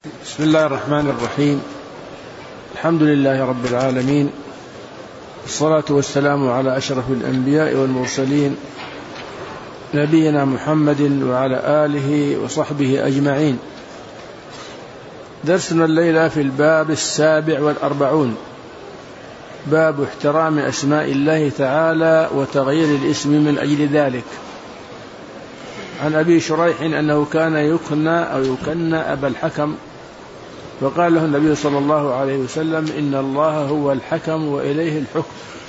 بسم الله الرحمن الرحيم. الحمد لله رب العالمين، والصلاة والسلام على أشرف الأنبياء والمرسلين، نبينا محمد وعلى آله وصحبه أجمعين. درسنا الليلة في الباب 47، باب احترام أسماء الله تعالى وتغيير الاسم من أجل ذلك. عن أبي شريح أنه كان يكنى أبا الحكم، فقال له النبي صلى الله عليه وسلم: إن الله هو الحكم وإليه الحكم.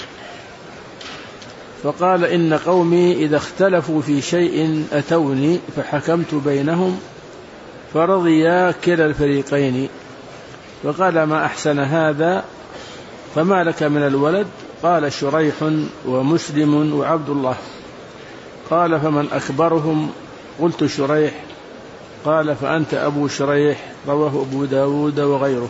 فقال: إن قومي إذا اختلفوا في شيء أتوني فحكمت بينهم فرضيا كلا الفريقين. فقال: ما أحسن هذا، فما لك من الولد؟ قال: شريح ومسلم وعبد الله. قال: فمن أكبرهم؟ قلت: شريح. قال: فأنت أبو شريح. رواه أبو داود وغيره.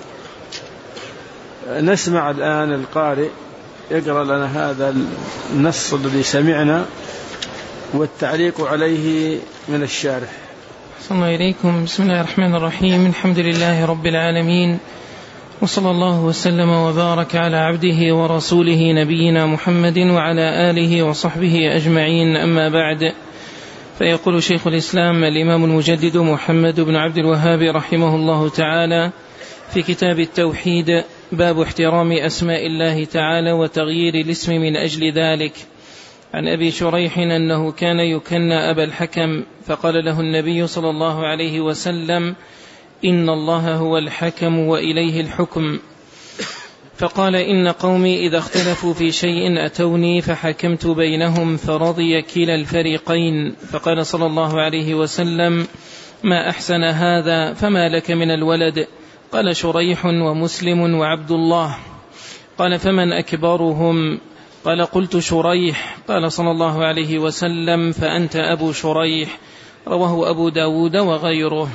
نسمع الآن القارئ يقرأ لنا هذا النص الذي سمعنا والتعليق عليه من الشارح. صلى الله إليكم. بسم الله الرحمن الرحيم. الحمد لله رب العالمين، وصلى الله وسلم وبارك على عبده ورسوله نبينا محمد وعلى آله وصحبه أجمعين. أما بعد، فيقول شيخ الإسلام الإمام المجدد محمد بن عبد الوهاب رحمه الله تعالى في كتاب التوحيد: باب احترام أسماء الله تعالى وتغيير الاسم من أجل ذلك. عن أبي شريح أنه كان يكنى أبا الحكم، فقال له النبي صلى الله عليه وسلم: إن الله هو الحكم وإليه الحكم. فقال: إن قومي إذا اختلفوا في شيء أتوني فحكمت بينهم فرضي كلا الفريقين. فقال صلى الله عليه وسلم: ما أحسن هذا، فما لك من الولد؟ قال: شريح ومسلم وعبد الله. قال: فمن أكبرهم؟ قال: قلت: شريح. قال صلى الله عليه وسلم: فأنت أبو شريح. رواه أبو داود وغيره.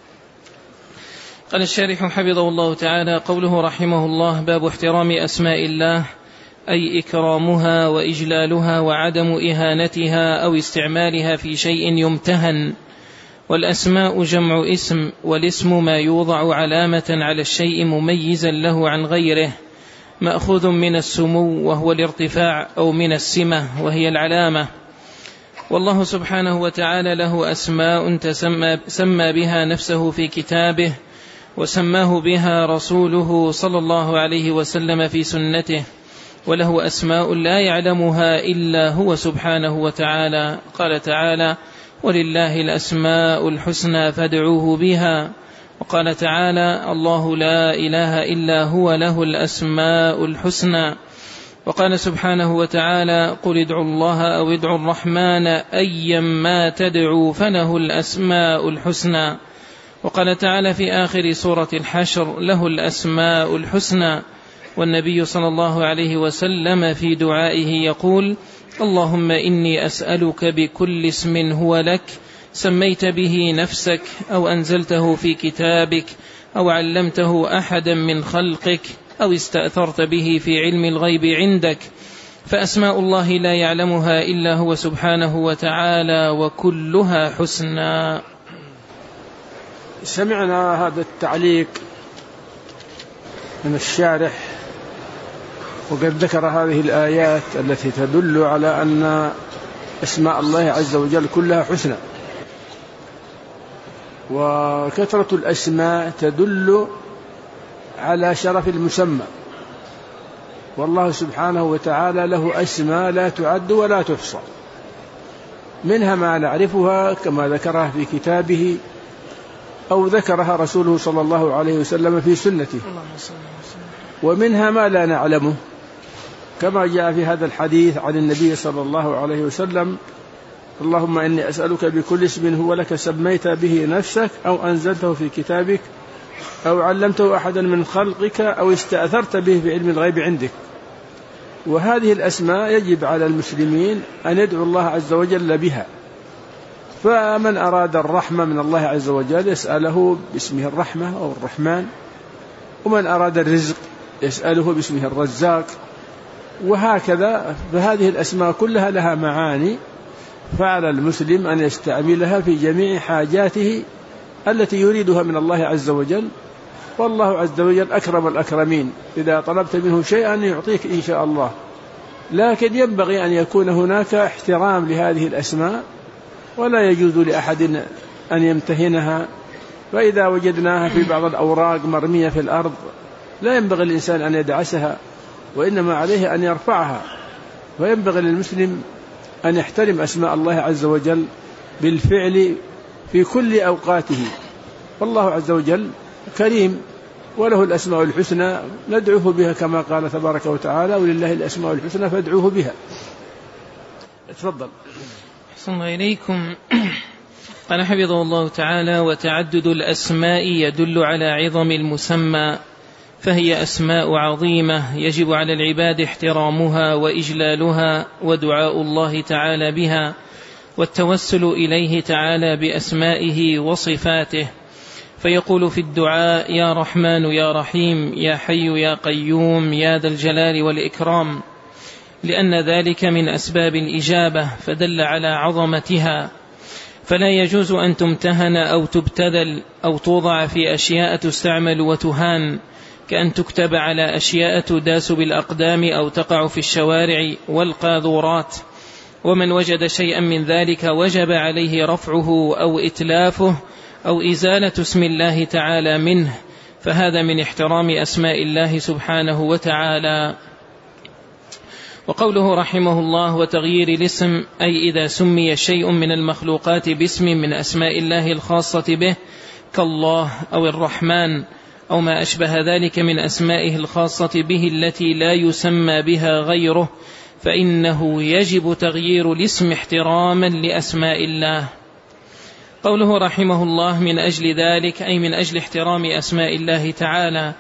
قال الشارح حفظه الله تعالى: قوله رحمه الله: باب احترام أسماء الله، أي إكرامها وإجلالها وعدم إهانتها أو استعمالها في شيء يمتهن. والأسماء جمع اسم، والاسم ما يوضع علامة على الشيء مميزا له عن غيره، مأخوذ من السمو وهو الارتفاع، أو من السمة وهي العلامة. والله سبحانه وتعالى له أسماء سمى بها نفسه في كتابه، وسماه بها رسوله صلى الله عليه وسلم في سنته، وله أسماء لا يعلمها إلا هو سبحانه وتعالى. قال تعالى: ولله الأسماء الحسنى فادعوه بها. وقال تعالى: الله لا إله إلا هو له الأسماء الحسنى. وقال سبحانه وتعالى: قل ادعوا الله أو ادعوا الرحمن أيما تدعوا فله الأسماء الحسنى. وقال تعالى في آخر سورة الحشر: له الأسماء الحسنى. والنبي صلى الله عليه وسلم في دعائه يقول: اللهم إني أسألك بكل اسم هو لك سميت به نفسك أو أنزلته في كتابك أو علمته أحدا من خلقك أو استأثرت به في علم الغيب عندك. فأسماء الله لا يعلمها إلا هو سبحانه وتعالى، وكلها حسنى. سمعنا هذا التعليق من الشارح، وقد ذكر هذه الآيات التي تدل على أن أسماء الله عز وجل كلها حسنى، وكثرة الأسماء تدل على شرف المسمى. والله سبحانه وتعالى له أسماء لا تعد ولا تحصى، منها ما نعرفها كما ذكرها في كتابه أو ذكرها رسوله صلى الله عليه وسلم في سنته، ومنها ما لا نعلمه كما جاء في هذا الحديث عن النبي صلى الله عليه وسلم: اللهم إني أسألك بكل اسم هو لك سميت به نفسك أو أنزلته في كتابك أو علمته أحدا من خلقك أو استأثرت به في علم الغيب عندك. وهذه الأسماء يجب على المسلمين أن يدعو الله عز وجل بها. فمن أراد الرحمة من الله عز وجل يسأله باسمه الرحمة أو الرحمن، ومن أراد الرزق يسأله باسمه الرزاق، وهكذا. فهذه الأسماء كلها لها معاني، فعلى المسلم أن يستعملها في جميع حاجاته التي يريدها من الله عز وجل، والله عز وجل أكرم الأكرمين، إذا طلبت منه شيئا يعطيك إن شاء الله. لكن ينبغي أن يكون هناك احترام لهذه الأسماء، ولا يجوز لأحد أن يمتهنها، فإذا وجدناها في بعض الأوراق مرمية في الأرض لا ينبغي الإنسان أن يدعسها، وإنما عليه أن يرفعها. وينبغي للمسلم أن يحترم أسماء الله عز وجل بالفعل في كل أوقاته، والله عز وجل كريم وله الأسماء الحسنى ندعوه بها كما قال تبارك وتعالى: ولله الأسماء الحسنى فادعوه بها. تفضل. أحسن الله إليكم. قال حفظه الله تعالى: وتعدد الأسماء يدل على عظم المسمى، فهي أسماء عظيمة يجب على العباد احترامها وإجلالها ودعاء الله تعالى بها والتوسل إليه تعالى بأسمائه وصفاته، فيقول في الدعاء: يا رحمن يا رحيم يا حي يا قيوم يا ذا الجلال والإكرام، لأن ذلك من أسباب الإجابة فدل على عظمتها. فلا يجوز أن تمتهن أو تبتذل أو توضع في أشياء تستعمل وتهان، كأن تكتب على أشياء تداس بالأقدام أو تقع في الشوارع والقاذورات، ومن وجد شيئا من ذلك وجب عليه رفعه أو إتلافه أو إزالة اسم الله تعالى منه، فهذا من احترام أسماء الله سبحانه وتعالى. وقوله رحمه الله: وتغيير الاسم، أي إذا سمي شيء من المخلوقات باسم من أسماء الله الخاصة به كالله أو الرحمن أو ما أشبه ذلك من أسمائه الخاصة به التي لا يسمى بها غيره، فإنه يجب تغيير الاسم احتراما لأسماء الله. قوله رحمه الله: من أجل ذلك، أي من أجل احترام أسماء الله تعالى.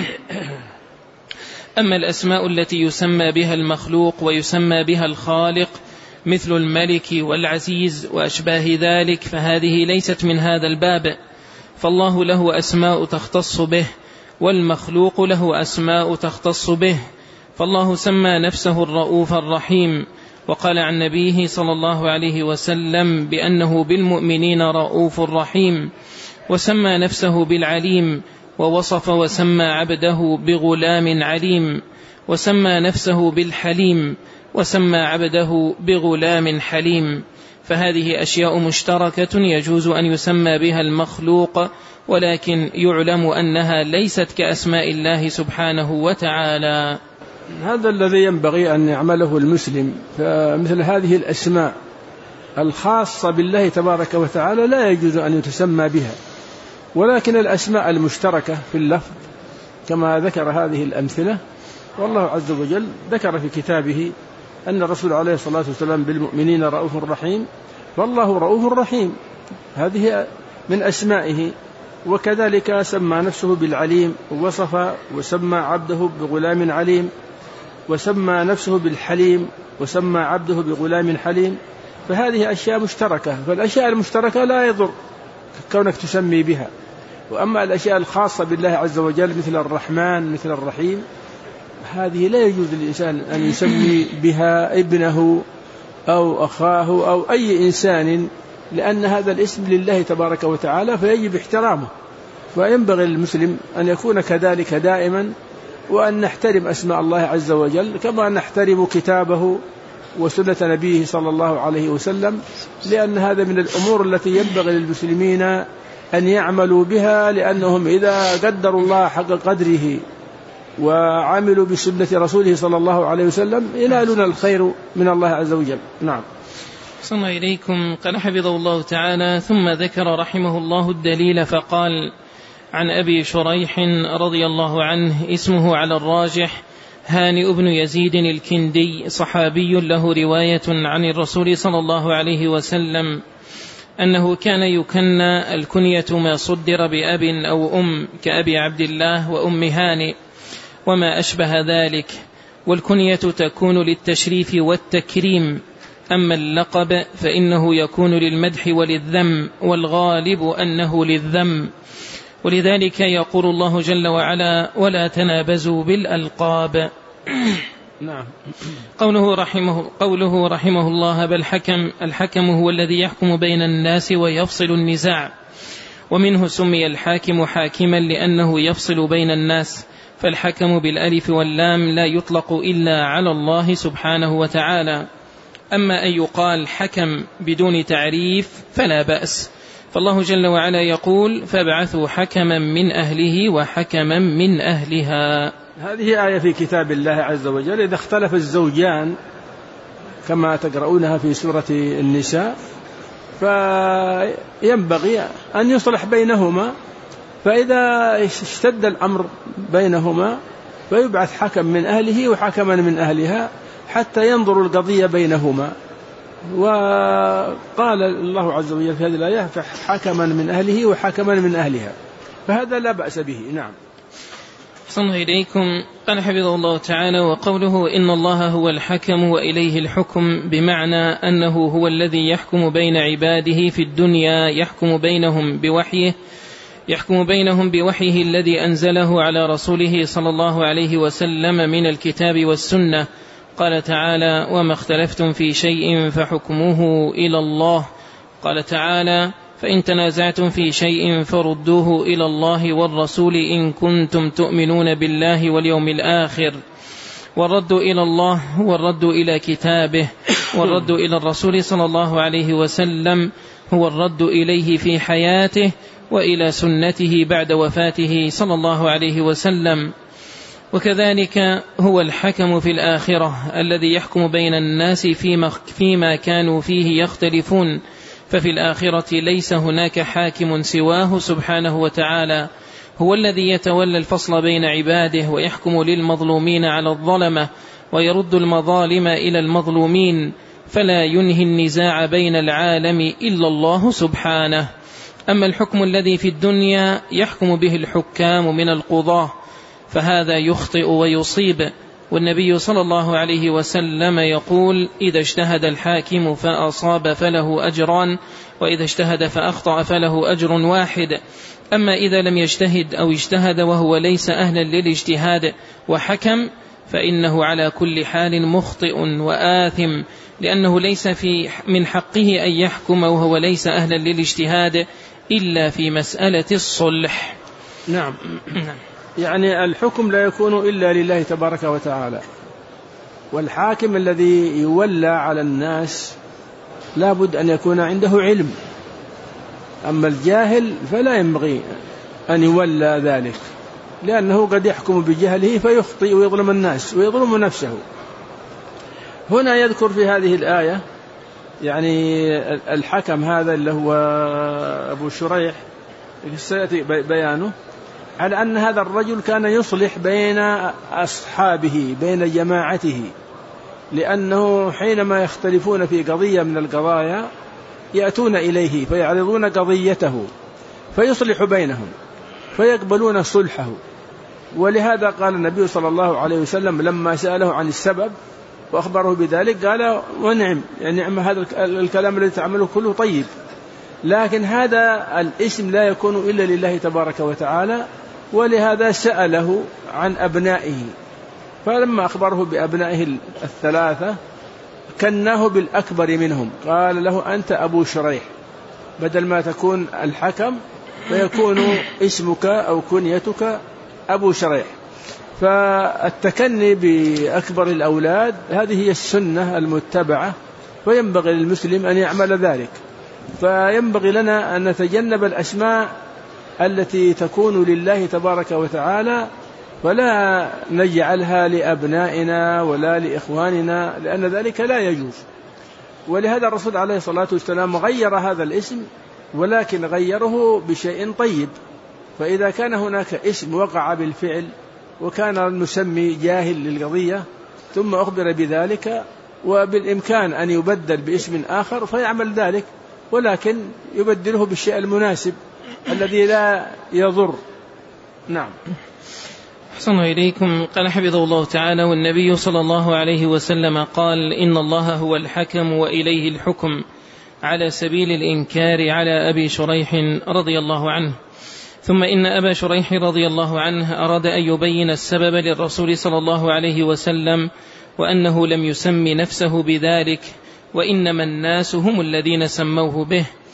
أما الأسماء التي يسمى بها المخلوق ويسمى بها الخالق مثل الملك والعزيز وأشباه ذلك فهذه ليست من هذا الباب، فالله له أسماء تختص به، والمخلوق له أسماء تختص به. فالله سمى نفسه الرؤوف الرحيم، وقال عن نبيه صلى الله عليه وسلم بأنه بالمؤمنين رؤوف رحيم، وسمى نفسه بالعليم، ووصف وسمى عبده بغلام عليم، وسمى نفسه بالحليم، وسمى عبده بغلام حليم. فهذه أشياء مشتركة يجوز أن يسمى بها المخلوق، ولكن يعلم أنها ليست كأسماء الله سبحانه وتعالى. هذا الذي ينبغي أن يعمله المسلم، فمثل هذه الأسماء الخاصة بالله تبارك وتعالى لا يجوز أن يتسمى بها، ولكن الأسماء المشتركة في اللفظ كما ذكر هذه الأمثلة، والله عز وجل ذكر في كتابه أن الرسول عليه الصلاة والسلام بالمؤمنين رؤوف رحيم، فالله رؤوف رحيم، هذه من أسمائه. وكذلك سمى نفسه بالعليم، ووصف وسمى عبده بغلام عليم، وسمى نفسه بالحليم، وسمى عبده بغلام حليم. فهذه أشياء مشتركة، فالأشياء المشتركة لا يضر كونك تسمي بها. وأما الأشياء الخاصة بالله عز وجل مثل الرحمن مثل الرحيم، هذه لا يجوز للإنسان أن يسمي بها ابنه أو أخاه أو أي إنسان، لأن هذا الاسم لله تبارك وتعالى فيجب احترامه. فينبغي للمسلم أن يكون كذلك دائما، وأن نحترم أسماء الله عز وجل كما نحترم كتابه وسنة نبيه صلى الله عليه وسلم، لأن هذا من الأمور التي ينبغي للمسلمين أن يعملوا بها، لأنهم إذا قدروا الله حق قدره وعملوا بسنة رسوله صلى الله عليه وسلم ينالون الخير من الله عز وجل. نعم. صلى الله إليكم. قال حفظه الله تعالى: ثم ذكر رحمه الله الدليل فقال: عن أبي شريح رضي الله عنه اسمه على الراجح هانئ بن يزيد الكندي، صحابي له رواية عن الرسول صلى الله عليه وسلم أنه كان يكنى الكنية ما صدر بأب أو أم كأبي عبد الله وأم هانئ وما أشبه ذلك، والكنية تكون للتشريف والتكريم، أما اللقب فإنه يكون للمدح وللذم، والغالب أنه للذم، ولذلك يقول الله جل وعلا: ولا تنابزوا بالألقاب. نعم. قوله رحمه الله: بل الحكم هو الذي يحكم بين الناس ويفصل النزاع، ومنه سمي الحاكم حاكما لأنه يفصل بين الناس، فالحكم بالألف واللام لا يطلق إلا على الله سبحانه وتعالى. أما أن يقال حكم بدون تعريف فلا بأس، فالله جل وعلا يقول فابعثوا حكما من أهله وحكما من أهلها. هذه آية في كتاب الله عز وجل. إذا اختلف الزوجان كما تقرؤونها في سورة النساء فينبغي أن يصلح بينهما، فإذا اشتد الأمر بينهما فيبعث حكم من أهله وحكما من أهلها حتى ينظر القضية بينهما. وقال الله عز وجل في هذه الآية فحكما من أهله وحكما من أهلها، فهذا لا بأس به. نعم. صلى إليكم. قال حفظه الله تعالى: وقوله إن الله هو الحكم وإليه الحكم بمعنى أنه هو الذي يحكم بين عباده في الدنيا، يحكم بينهم بوحيه الذي أنزله على رسوله صلى الله عليه وسلم من الكتاب والسنة. قال تعالى: وما اختلفتم في شيء فحكمه إلى الله. قال تعالى: فإن تنازعتم في شيء فردوه إلى الله والرسول إن كنتم تؤمنون بالله واليوم الآخر. والرد إلى الله هو الرد إلى كتابه، والرد إلى الرسول صلى الله عليه وسلم هو الرد إليه في حياته وإلى سنته بعد وفاته صلى الله عليه وسلم. وكذلك هو الحكم في الآخرة الذي يحكم بين الناس فيما كانوا فيه يختلفون، ففي الآخرة ليس هناك حاكم سواه سبحانه وتعالى، هو الذي يتولى الفصل بين عباده ويحكم للمظلومين على الظلمة ويرد المظالم إلى المظلومين، فلا ينهي النزاع بين العالم إلا الله سبحانه. أما الحكم الذي في الدنيا يحكم به الحكام من القضاة فهذا يخطئ ويصيب، والنبي صلى الله عليه وسلم يقول: إذا اجتهد الحاكم فأصاب فله أجران، وإذا اجتهد فأخطأ فله أجر واحد. أما إذا لم يجتهد أو اجتهد وهو ليس أهلا للاجتهاد وحكم فإنه على كل حال مخطئ وآثم، لأنه ليس من حقه أن يحكم وهو ليس أهلا للاجتهاد إلا في مسألة الصلح. نعم. يعني الحكم لا يكون إلا لله تبارك وتعالى، والحاكم الذي يولى على الناس لا بد أن يكون عنده علم، أما الجاهل فلا ينبغي أن يولى ذلك، لأنه قد يحكم بجهله فيخطئ ويظلم الناس ويظلم نفسه. هنا يذكر في هذه الآية يعني الحكم هذا اللي هو أبو شريح سيأتي بيانه، على أن هذا الرجل كان يصلح بين أصحابه بين جماعته، لأنه حينما يختلفون في قضية من القضايا يأتون إليه فيعرضون قضيته فيصلح بينهم فيقبلون صلحه. ولهذا قال النبي صلى الله عليه وسلم لما سأله عن السبب وأخبره بذلك قال: ونعم، يعني نعم هذا الكلام الذي تعمله كله طيب، لكن هذا الاسم لا يكون إلا لله تبارك وتعالى. ولهذا سأله عن أبنائه، فلما أخبره بأبنائه الثلاثة كناه بالأكبر منهم، قال له: أنت أبو شريح، بدل ما تكون الحكم فيكون اسمك أو كنيتك أبو شريح. فالتكني بأكبر الأولاد هذه هي السنة المتبعة، وينبغي للمسلم أن يعمل ذلك. فينبغي لنا أن نتجنب الأسماء التي تكون لله تبارك وتعالى، فلا نجعلها لأبنائنا ولا لإخواننا، لأن ذلك لا يجوز. ولهذا الرسول عليه الصلاة والسلام غير هذا الاسم، ولكن غيره بشيء طيب. فإذا كان هناك اسم وقع بالفعل وكان المسمي جاهل للقضية ثم أخبر بذلك وبالإمكان أن يبدل باسم آخر فيعمل ذلك، ولكن يبدله بالشيء المناسب الذي لا يضر. نعم. أحسن إليكم. قال حفظه الله تعالى: والنبي صلى الله عليه وسلم قال: إن الله هو الحكم وإليه الحكم، على سبيل الإنكار على أبي شريح رضي الله عنه. ثم إن أبا شريح رضي الله عنه أراد أن يبين السبب للرسول صلى الله عليه وسلم، وأنه لم يسم نفسه بذلك، وإنما الناس هم الذين سموه به.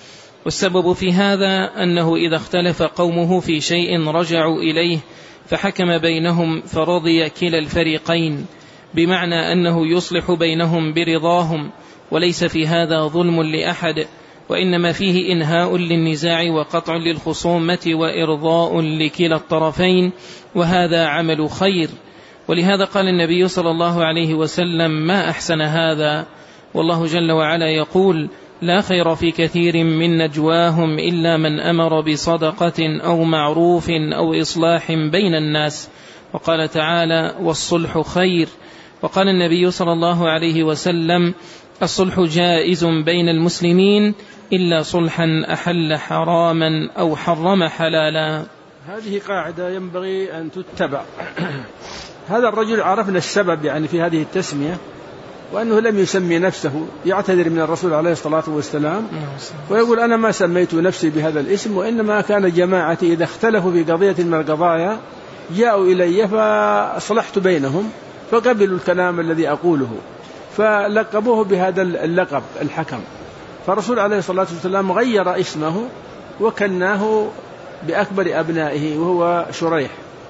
والسبب في هذا أنه إذا اختلف قومه في شيء رجعوا إليه فحكم بينهم فرضي كلا الفريقين، بمعنى أنه يصلح بينهم برضاهم، وليس في هذا ظلم لأحد، وإنما فيه إنهاء للنزاع وقطع للخصومة وإرضاء لكلا الطرفين، وهذا عمل خير. ولهذا قال النبي صلى الله عليه وسلم: ما أحسن هذا. والله جل وعلا يقول: لا خير في كثير من نجواهم إلا من أمر بصدقة أو معروف أو إصلاح بين الناس. وقال تعالى: والصلح خير. وقال النبي صلى الله عليه وسلم: الصلح جائز بين المسلمين إلا صلحا أحل حراما أو حرم حلالا. هذه قاعدة ينبغي أن تتبع. هذا الرجل عرفنا السبب يعني في هذه التسمية، وأنه لم يسمي نفسه، يعتذر من الرسول عليه الصلاة والسلام ويقول: أنا ما سميت نفسي بهذا الاسم، وإنما كان جماعتي إذا اختلفوا في قضية من القضايا جاءوا إلي فأصلحت بينهم فقبلوا الكلام الذي أقوله، فلقبوه بهذا اللقب الحكم. فالرسول عليه الصلاة والسلام غير اسمه وكناه بأكبر أبنائه وهو شريح.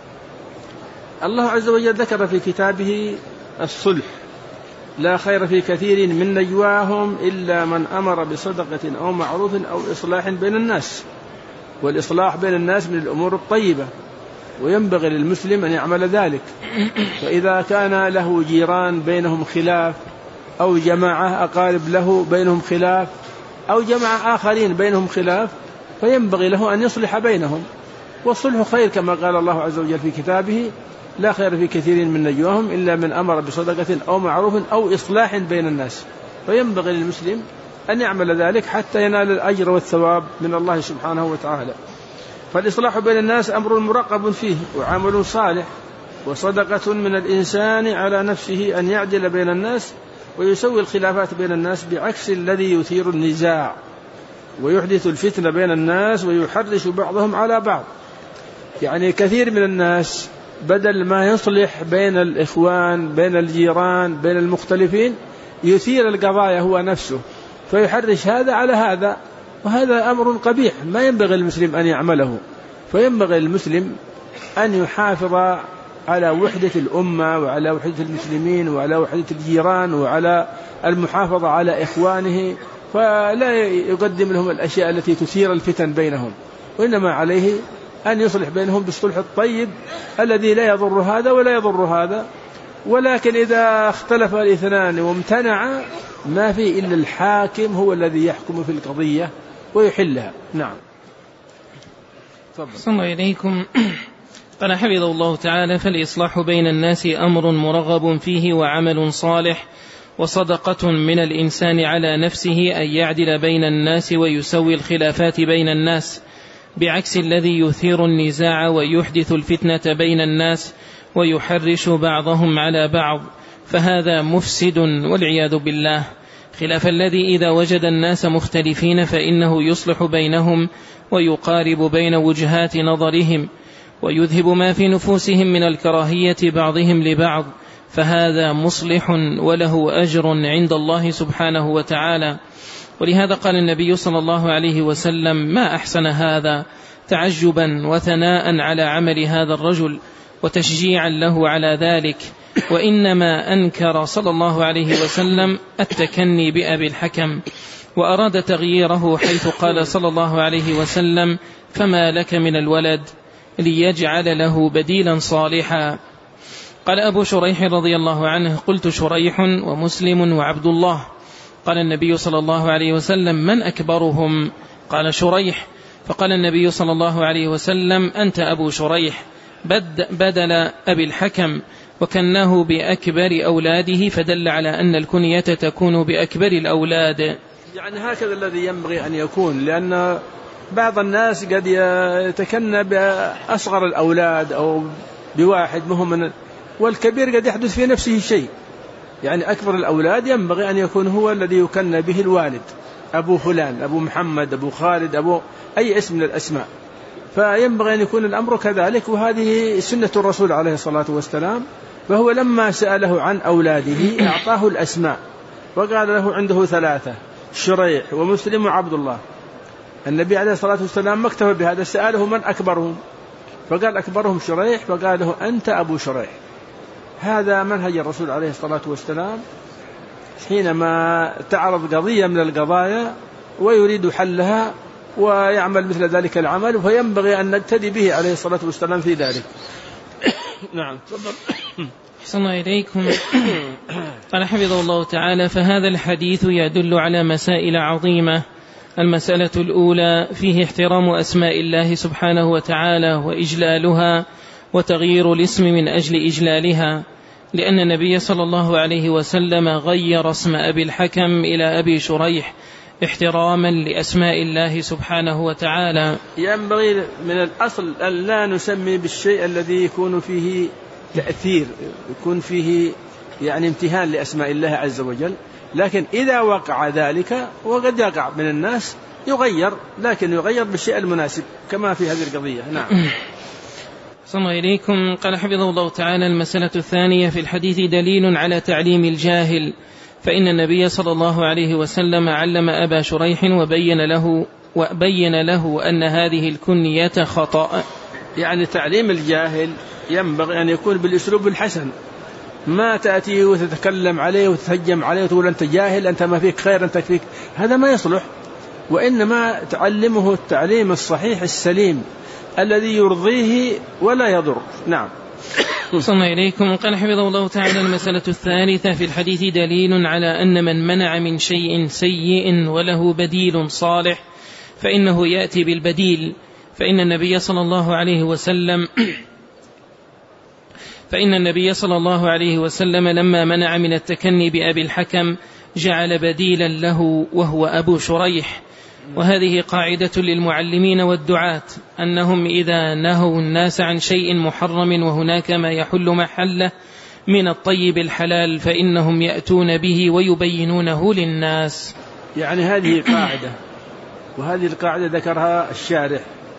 الله عز وجل ذكر في كتابه الصلح: لا خير في كثير من نجواهم إلا من أمر بصدقة أو معروف أو إصلاح بين الناس. والإصلاح بين الناس من الأمور الطيبة، وينبغي للمسلم أن يعمل ذلك. فإذا كان له جيران بينهم خلاف، أو جماعة أقارب له بينهم خلاف، أو جماعة آخرين بينهم خلاف، فينبغي له أن يصلح بينهم. والصلح خير كما قال الله عز وجل في كتابه: لا خير في كثير من نجواهم إلا من أمر بصدقة أو معروف أو إصلاح بين الناس. فينبغي للمسلم أن يعمل ذلك حتى ينال الأجر والثواب من الله سبحانه وتعالى. فالإصلاح بين الناس أمر مرقب فيه وعمل صالح، وصدقة من الإنسان على نفسه أن يعدل بين الناس ويسوي الخلافات بين الناس، بعكس الذي يثير النزاع ويحدث الفتنة بين الناس ويحرش بعضهم على بعض. يعني كثير من الناس بدل ما يصلح بين الإخوان بين الجيران بين المختلفين يثير القضايا هو نفسه فيحرش هذا على هذا، وهذا أمر قبيح ما ينبغي المسلم أن يعمله. فينبغي المسلم أن يحافظ على وحدة الأمة وعلى وحدة المسلمين وعلى وحدة الجيران وعلى المحافظة على إخوانه، فلا يقدم لهم الأشياء التي تثير الفتن بينهم، وإنما عليه أن يصلح بينهم بالصلح الطيب الذي لا يضر هذا ولا يضر هذا. ولكن إذا اختلف الاثنان وامتنع ما في إلا الحاكم هو الذي يحكم في القضية ويحلها. نعم. صلى الله إليكم. قال حفظه الله تعالى: فالإصلاح بين الناس أمر مرغب فيه وعمل صالح، وصدقة من الإنسان على نفسه أن يعدل بين الناس ويسوي الخلافات بين الناس، بعكس الذي يثير النزاع ويحدث الفتنة بين الناس ويحرش بعضهم على بعض، فهذا مفسد والعياذ بالله، خلاف الذي إذا وجد الناس مختلفين فإنه يصلح بينهم ويقارب بين وجهات نظرهم ويذهب ما في نفوسهم من الكراهية بعضهم لبعض، فهذا مصلح وله أجر عند الله سبحانه وتعالى. ولهذا قال النبي صلى الله عليه وسلم: ما أحسن هذا، تعجبا وثناء على عمل هذا الرجل وتشجيعا له على ذلك. وإنما أنكر صلى الله عليه وسلم التكني بأبي الحكم، وأراد تغييره حيث قال صلى الله عليه وسلم: فما لك من الولد، ليجعل له بديلا صالحا. قال أبو شريح رضي الله عنه: قلت شريح ومسلم وعبد الله. قال النبي صلى الله عليه وسلم: من أكبرهم؟ قال شريح. فقال النبي صلى الله عليه وسلم: أنت أبو شريح بدل أبي الحكم، وكناه بأكبر أولاده، فدل على أن الكنية تكون بأكبر الأولاد. يعني هكذا الذي ينبغي أن يكون، لأن بعض الناس قد يتكنى بأصغر الأولاد أو بواحد مهم، والكبير قد يحدث في نفسه شيء. يعني أكبر الأولاد ينبغي أن يكون هو الذي يكنى به الوالد، أبو فلان، أبو محمد، أبو خالد، أبو أي اسم من الأسماء. فينبغي أن يكون الأمر كذلك، وهذه سنة الرسول عليه الصلاة والسلام. فهو لما سأله عن أولاده أعطاه الأسماء، وقال له عنده 3: شريح ومسلم وعبد الله. النبي عليه الصلاة والسلام ما اكتفى بهذا، سأله من أكبرهم، فقال أكبرهم شريح، فقال له أنت أبو شريح. هذا منهج الرسول عليه الصلاة والسلام حينما تعرض قضية من القضايا ويريد حلها ويعمل مثل ذلك العمل، فينبغي أن نقتدي به عليه الصلاة والسلام في ذلك. نعم. أحسن إليكم. قال حفظه الله تعالى: فهذا الحديث يدل على مسائل عظيمة. المسألة الأولى فيه احترام أسماء الله سبحانه وتعالى وإجلالها وتغيير الاسم من أجل إجلالها، لأن النبي صلى الله عليه وسلم غير اسم أبي الحكم إلى أبي شريح احتراما لأسماء الله سبحانه وتعالى. ينبغي من الأصل أن لا نسمي بالشيء الذي يكون فيه تأثير، يكون فيه يعني امتهان لأسماء الله عز وجل، لكن إذا وقع ذلك وقد يقع من الناس يغير، لكن يغير بالشيء المناسب كما في هذه القضية. نعم. صلى إليكم. قال حفظه الله تعالى: المسألة الثانية في الحديث دليل على تعليم الجاهل، فإن النبي صلى الله عليه وسلم علم أبا شريح وبين له أن هذه الكنية خطأ. يعني تعليم الجاهل ينبغي أن يكون بالأسلوب الحسن، ما تأتي وتتكلم عليه وتتهجم عليه وتقول أنت جاهل، أنت ما فيك خير، أنت فيك، هذا ما يصلح، وإنما تعلمه التعليم الصحيح السليم الذي يرضيه ولا يضر. نعم. صلى إليكم. قال حفظه الله تعالى: المسألة الثالثة في الحديث دليل على أن من منع من شيء سيء وله بديل صالح فإنه يأتي بالبديل، فإن النبي صلى الله عليه وسلم لما منع من التكني بأبي الحكم جعل بديلا له وهو أبو شريح. وهذه قاعدة للمعلمين والدعاة، أنهم إذا نهوا الناس عن شيء محرم وهناك ما يحل محله من الطيب الحلال فإنهم يأتون به ويبينونه للناس. يعني هذه قاعدة، وهذه القاعدة ذكرها الشارح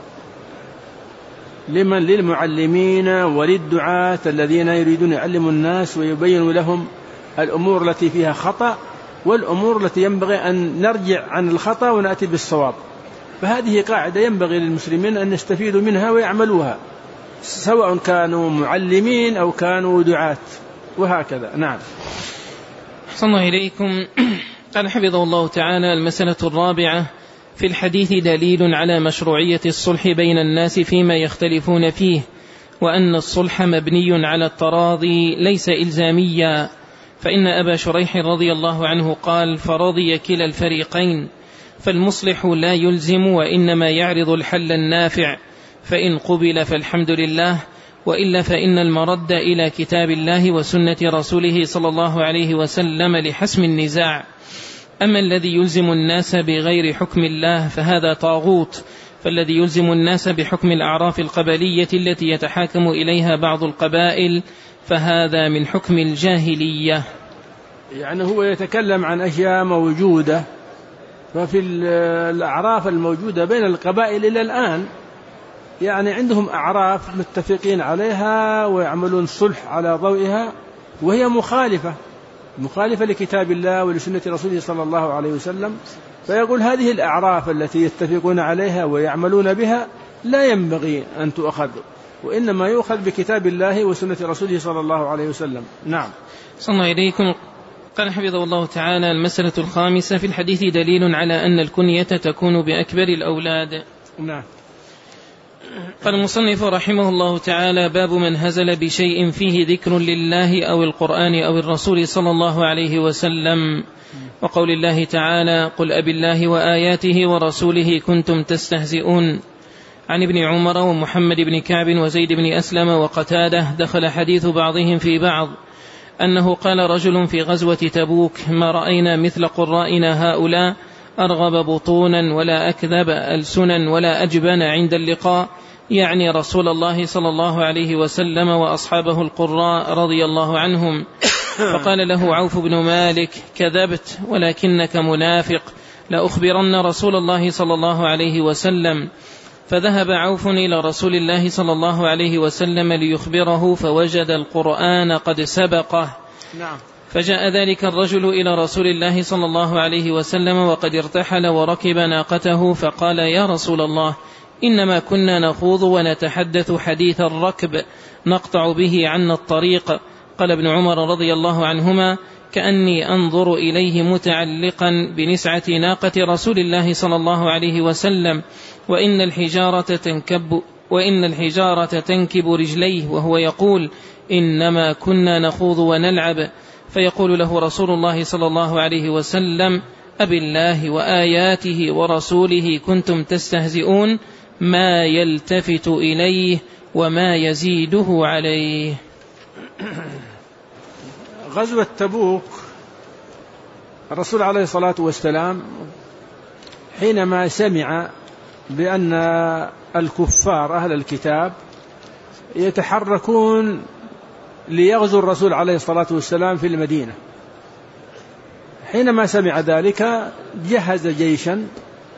للمعلمين وللدعاة الذين يريدون يعلموا الناس ويبينوا لهم الأمور التي فيها خطأ والأمور التي ينبغي أن نرجع عن الخطأ ونأتي بالصواب. فهذه قاعدة ينبغي للمسلمين أن يستفيدوا منها ويعملوها، سواء كانوا معلمين أو كانوا دعاة، وهكذا. نعم. صلى الله إليكم. قال حفظه الله تعالى: المسألة الرابعة في الحديث دليل على مشروعية الصلح بين الناس فيما يختلفون فيه، وأن الصلح مبني على التراضي ليس إلزاميا، فإن أبا شريح رضي الله عنه قال: فرضي كلا الفريقين، فالمصلح لا يلزم وإنما يعرض الحل النافع، فإن قبل فالحمد لله، وإلا فإن المرد إلى كتاب الله وسنة رسوله صلى الله عليه وسلم لحسم النزاع. أما الذي يلزم الناس بغير حكم الله فهذا طاغوت، فالذي يلزم الناس بحكم الأعراف القبلية التي يتحاكم إليها بعض القبائل فهذا من حكم الجاهلية. يعني هو يتكلم عن أشياء موجودة، ففي الأعراف الموجودة بين القبائل إلى الآن يعني عندهم أعراف متفقين عليها ويعملون صلح على ضوئها، وهي مخالفة لكتاب الله ولسنة رسوله صلى الله عليه وسلم. فيقول هذه الأعراف التي يتفقون عليها ويعملون بها لا ينبغي أن تؤخذ، وإنما يؤخذ بكتاب الله وسنة رسوله صلى الله عليه وسلم. نعم. صلى الله إليكم. قال حفظه الله تعالى: المسألة الخامسة في الحديث دليل على أن الكنية تكون بأكبر الأولاد. نعم. قال المصنف رحمه الله تعالى: باب من هزل بشيء فيه ذكر لله أو القرآن أو الرسول صلى الله عليه وسلم، وقول الله تعالى: قل أبي الله وآياته ورسوله كنتم تستهزئون. عن ابن عمر ومحمد بن كعب وزيد بن أسلم وقتادة دخل حديث بعضهم في بعض، أنه قال رجل في غزوة تبوك: ما رأينا مثل قرائنا هؤلاء أرغب بطونا ولا أكذب ألسنا ولا أجبن عند اللقاء، يعني رسول الله صلى الله عليه وسلم وأصحابه القراء رضي الله عنهم. فقال له عوف بن مالك: كذبت ولكنك منافق، لأخبرن رسول الله صلى الله عليه وسلم. فذهب عوف إلى رسول الله صلى الله عليه وسلم ليخبره، فوجد القرآن قد سبقه. نعم. فجاء ذلك الرجل إلى رسول الله صلى الله عليه وسلم وقد ارتحل وركب ناقته، فقال: يا رسول الله، إنما كنا نخوض ونتحدث حديث الركب نقطع به عنا الطريق. قال ابن عمر رضي الله عنهما: كأني أنظر إليه متعلقا بنسعة ناقة رسول الله صلى الله عليه وسلم، وإن الحجارة تنكب رجليه، وهو يقول: إنما كنا نخوض ونلعب. فيقول له رسول الله صلى الله عليه وسلم: أبالله وآياته ورسوله كنتم تستهزئون؟ ما يلتفت إليه وما يزيده عليه. غزوة تبوك، الرسول عليه الصلاة والسلام حينما سمع بأن الكفار أهل الكتاب يتحركون ليغزو الرسول عليه الصلاة والسلام في المدينة، حينما سمع ذلك جهز جيشا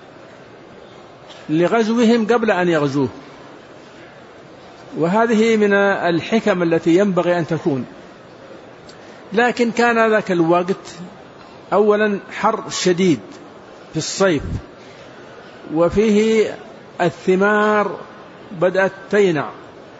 لغزوهم قبل أن يغزوه، وهذه من الحكم التي ينبغي أن تكون. لكن كان ذاك الوقت أولا حر شديد في الصيف، وفيه الثمار بدأت تينع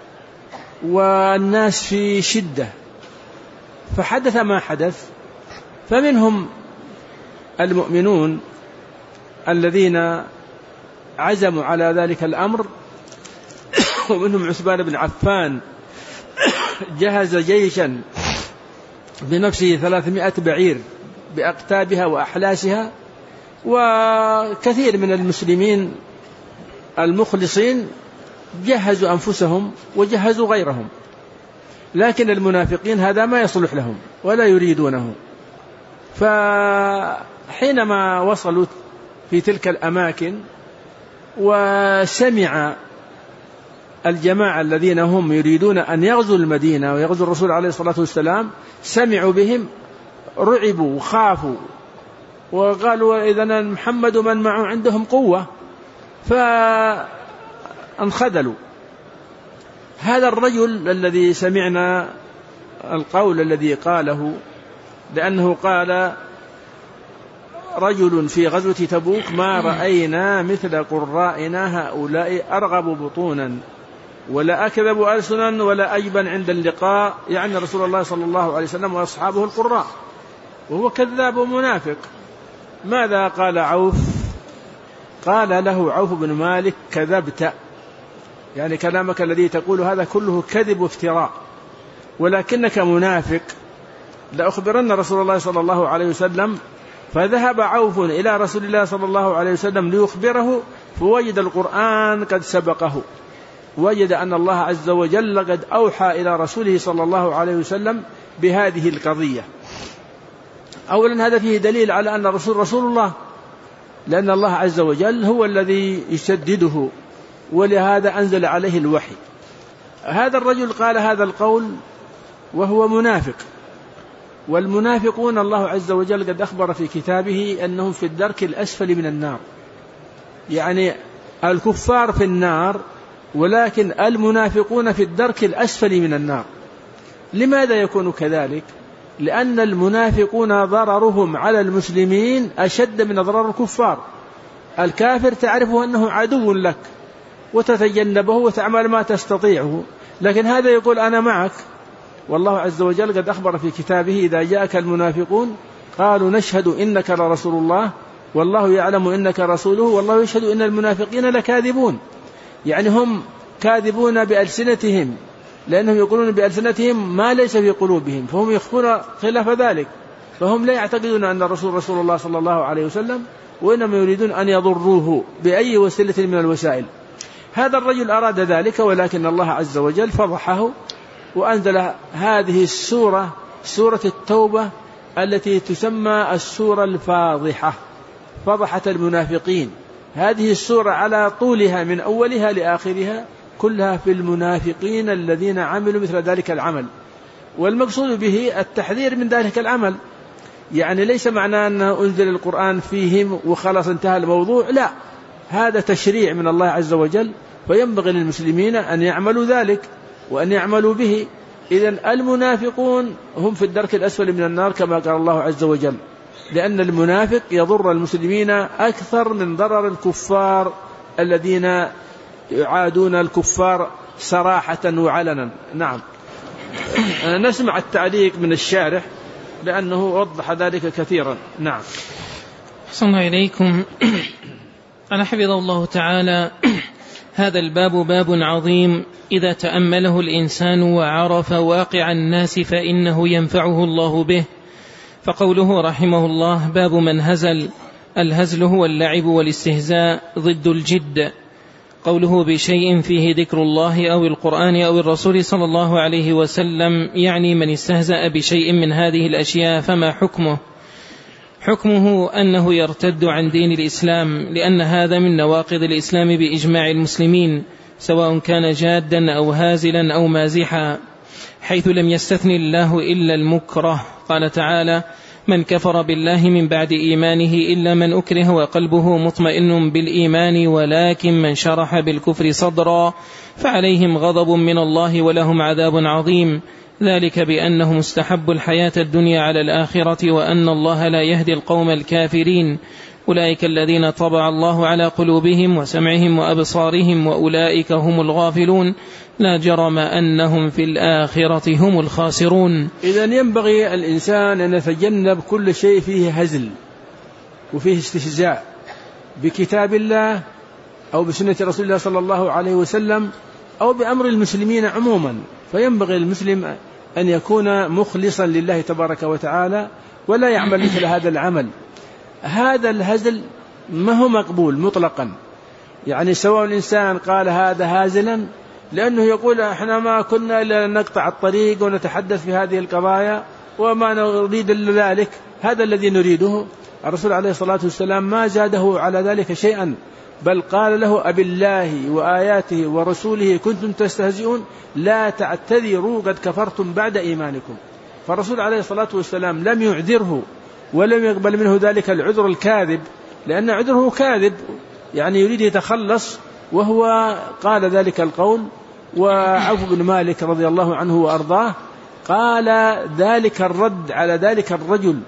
والناس في شدة، فحدث ما حدث. فمنهم المؤمنون الذين عزموا على ذلك الأمر، ومنهم عثمان بن عفان جهز جيشا بنفسه 300 بعير بأقتابها وأحلاسها، وكثير من المسلمين المخلصين جهزوا أنفسهم وجهزوا غيرهم، لكن المنافقين هذا ما يصلح لهم ولا يريدونه. فحينما وصلوا في تلك الأماكن وسمع الجماعة الذين هم يريدون أن يغزوا المدينة ويغزوا الرسول عليه الصلاة والسلام، سمعوا بهم رعبوا وخافوا وقالوا: إذن محمد ومن معه عندهم قوة، فانخذلوا. هذا الرجل الذي سمعنا القول الذي قاله، لأنه قال رجل في غزوة تبوك: ما رأينا مثل قرائنا هؤلاء أرغب بطونا ولا أكذب ألسنا ولا أجبن عند اللقاء، يعني رسول الله صلى الله عليه وسلم وأصحابه القراء، وهو كذاب ومنافق. ماذا قال عوف؟ قال له عوف بن مالك: كذبت، يعني كلامك الذي تقول هذا كله كذب وافتراء، ولكنك منافق، لأخبرن رسول الله صلى الله عليه وسلم. فذهب عوف إلى رسول الله صلى الله عليه وسلم ليخبره، فوجد القرآن قد سبقه، وجد أن الله عز وجل قد أوحى إلى رسوله صلى الله عليه وسلم بهذه القضية. أولا هذا فيه دليل على أن الرسول رسول الله، لأن الله عز وجل هو الذي يسدده، ولهذا أنزل عليه الوحي. هذا الرجل قال هذا القول وهو منافق، والمنافقون الله عز وجل قد أخبر في كتابه أنهم في الدرك الأسفل من النار، يعني الكفار في النار، ولكن المنافقون في الدرك الأسفل من النار. لماذا يكون كذلك؟ لأن المنافقون ضررهم على المسلمين أشد من ضرر الكفار. الكافر تعرفه أنه عدو لك وتتجنبه وتعمل ما تستطيعه، لكن هذا يقول أنا معك. والله عز وجل قد أخبر في كتابه: إذا جاءك المنافقون قالوا نشهد إنك لرسول الله والله يعلم إنك رسوله والله يشهد إن المنافقين لكاذبون. يعني هم كاذبون بألسنتهم، لأنهم يقولون بألسنتهم ما ليس في قلوبهم، فهم يخفون خلاف ذلك، فهم لا يعتقدون أن الرسول رسول الله صلى الله عليه وسلم، وإنما يريدون أن يضروه بأي وسيلة من الوسائل. هذا الرجل أراد ذلك، ولكن الله عز وجل فضحه وأنزل هذه السورة، سورة التوبة، التي تسمى السورة الفاضحة، فضحة المنافقين. هذه السورة على طولها من أولها لآخرها كلها في المنافقين الذين عملوا مثل ذلك العمل، والمقصود به التحذير من ذلك العمل. يعني ليس معناه أنه أنزل القرآن فيهم وخلاص انتهى الموضوع، لا، هذا تشريع من الله عز وجل، فينبغي للمسلمين أن يعملوا ذلك وأن يعملوا به. إذن المنافقون هم في الدرك الأسفل من النار كما قال الله عز وجل، لأن المنافق يضر المسلمين أكثر من ضرر الكفار الذين يعادون الكفار صراحة وعلنا. نعم. نسمع التعليق من الشارح لأنه وضح ذلك كثيرا. نعم. أحسن الله إليكم. قال حفظه الله تعالى: هذا الباب باب عظيم إذا تأمله الإنسان وعرف واقع الناس فإنه ينفعه الله به. فقوله رحمه الله: باب من هزل، الهزل هو اللعب والاستهزاء ضد الجد. قوله بشيء فيه ذكر الله أو القرآن أو الرسول صلى الله عليه وسلم يعني من استهزأ بشيء من هذه الأشياء. فما حكمه؟ حكمه أنه يرتد عن دين الإسلام، لأن هذا من نواقض الإسلام بإجماع المسلمين، سواء كان جادا أو هازلا أو مازحا، حيث لم يستثن الله إلا المكره. قال تعالى: من كفر بالله من بعد إيمانه إلا من أكره وقلبه مطمئن بالإيمان ولكن من شرح بالكفر صدرا فعليهم غضب من الله ولهم عذاب عظيم، ذلك بأنه مستحب الحياة الدنيا على الآخرة وأن الله لا يهدي القوم الكافرين. أولئك الذين طبع الله على قلوبهم وسمعهم وأبصارهم وأولئك هم الغافلون، لا جرم أنهم في الآخرة هم الخاسرون. إذن ينبغي الإنسان أن يتجنب كل شيء فيه هزل وفيه استهزاء بكتاب الله أو بسنة رسول الله صلى الله عليه وسلم أو بأمر المسلمين عموما. فينبغي المسلم أن يكون مخلصا لله تبارك وتعالى ولا يعمل مثل هذا العمل. هذا الهزل ما هو مقبول مطلقا، يعني سواء الإنسان قال هذا هازلا لأنه يقول احنا ما كنا إلا نقطع الطريق ونتحدث في هذه القضايا وما نريد إلا ذلك، هذا الذي نريده. الرسول عليه الصلاة والسلام ما زاده على ذلك شيئا، بل قال له: أبي الله وآياته ورسوله كنتم تستهزئون لا تعتذروا قد كفرتم بعد إيمانكم. فالرسول عليه الصلاة والسلام لم يعذره ولم يقبل منه ذلك العذر الكاذب، لأن عذره كاذب، يعني يريد يتخلص، وهو قال ذلك القول. وعوف بن مالك رضي الله عنه وأرضاه قال ذلك الرد على ذلك الرجل.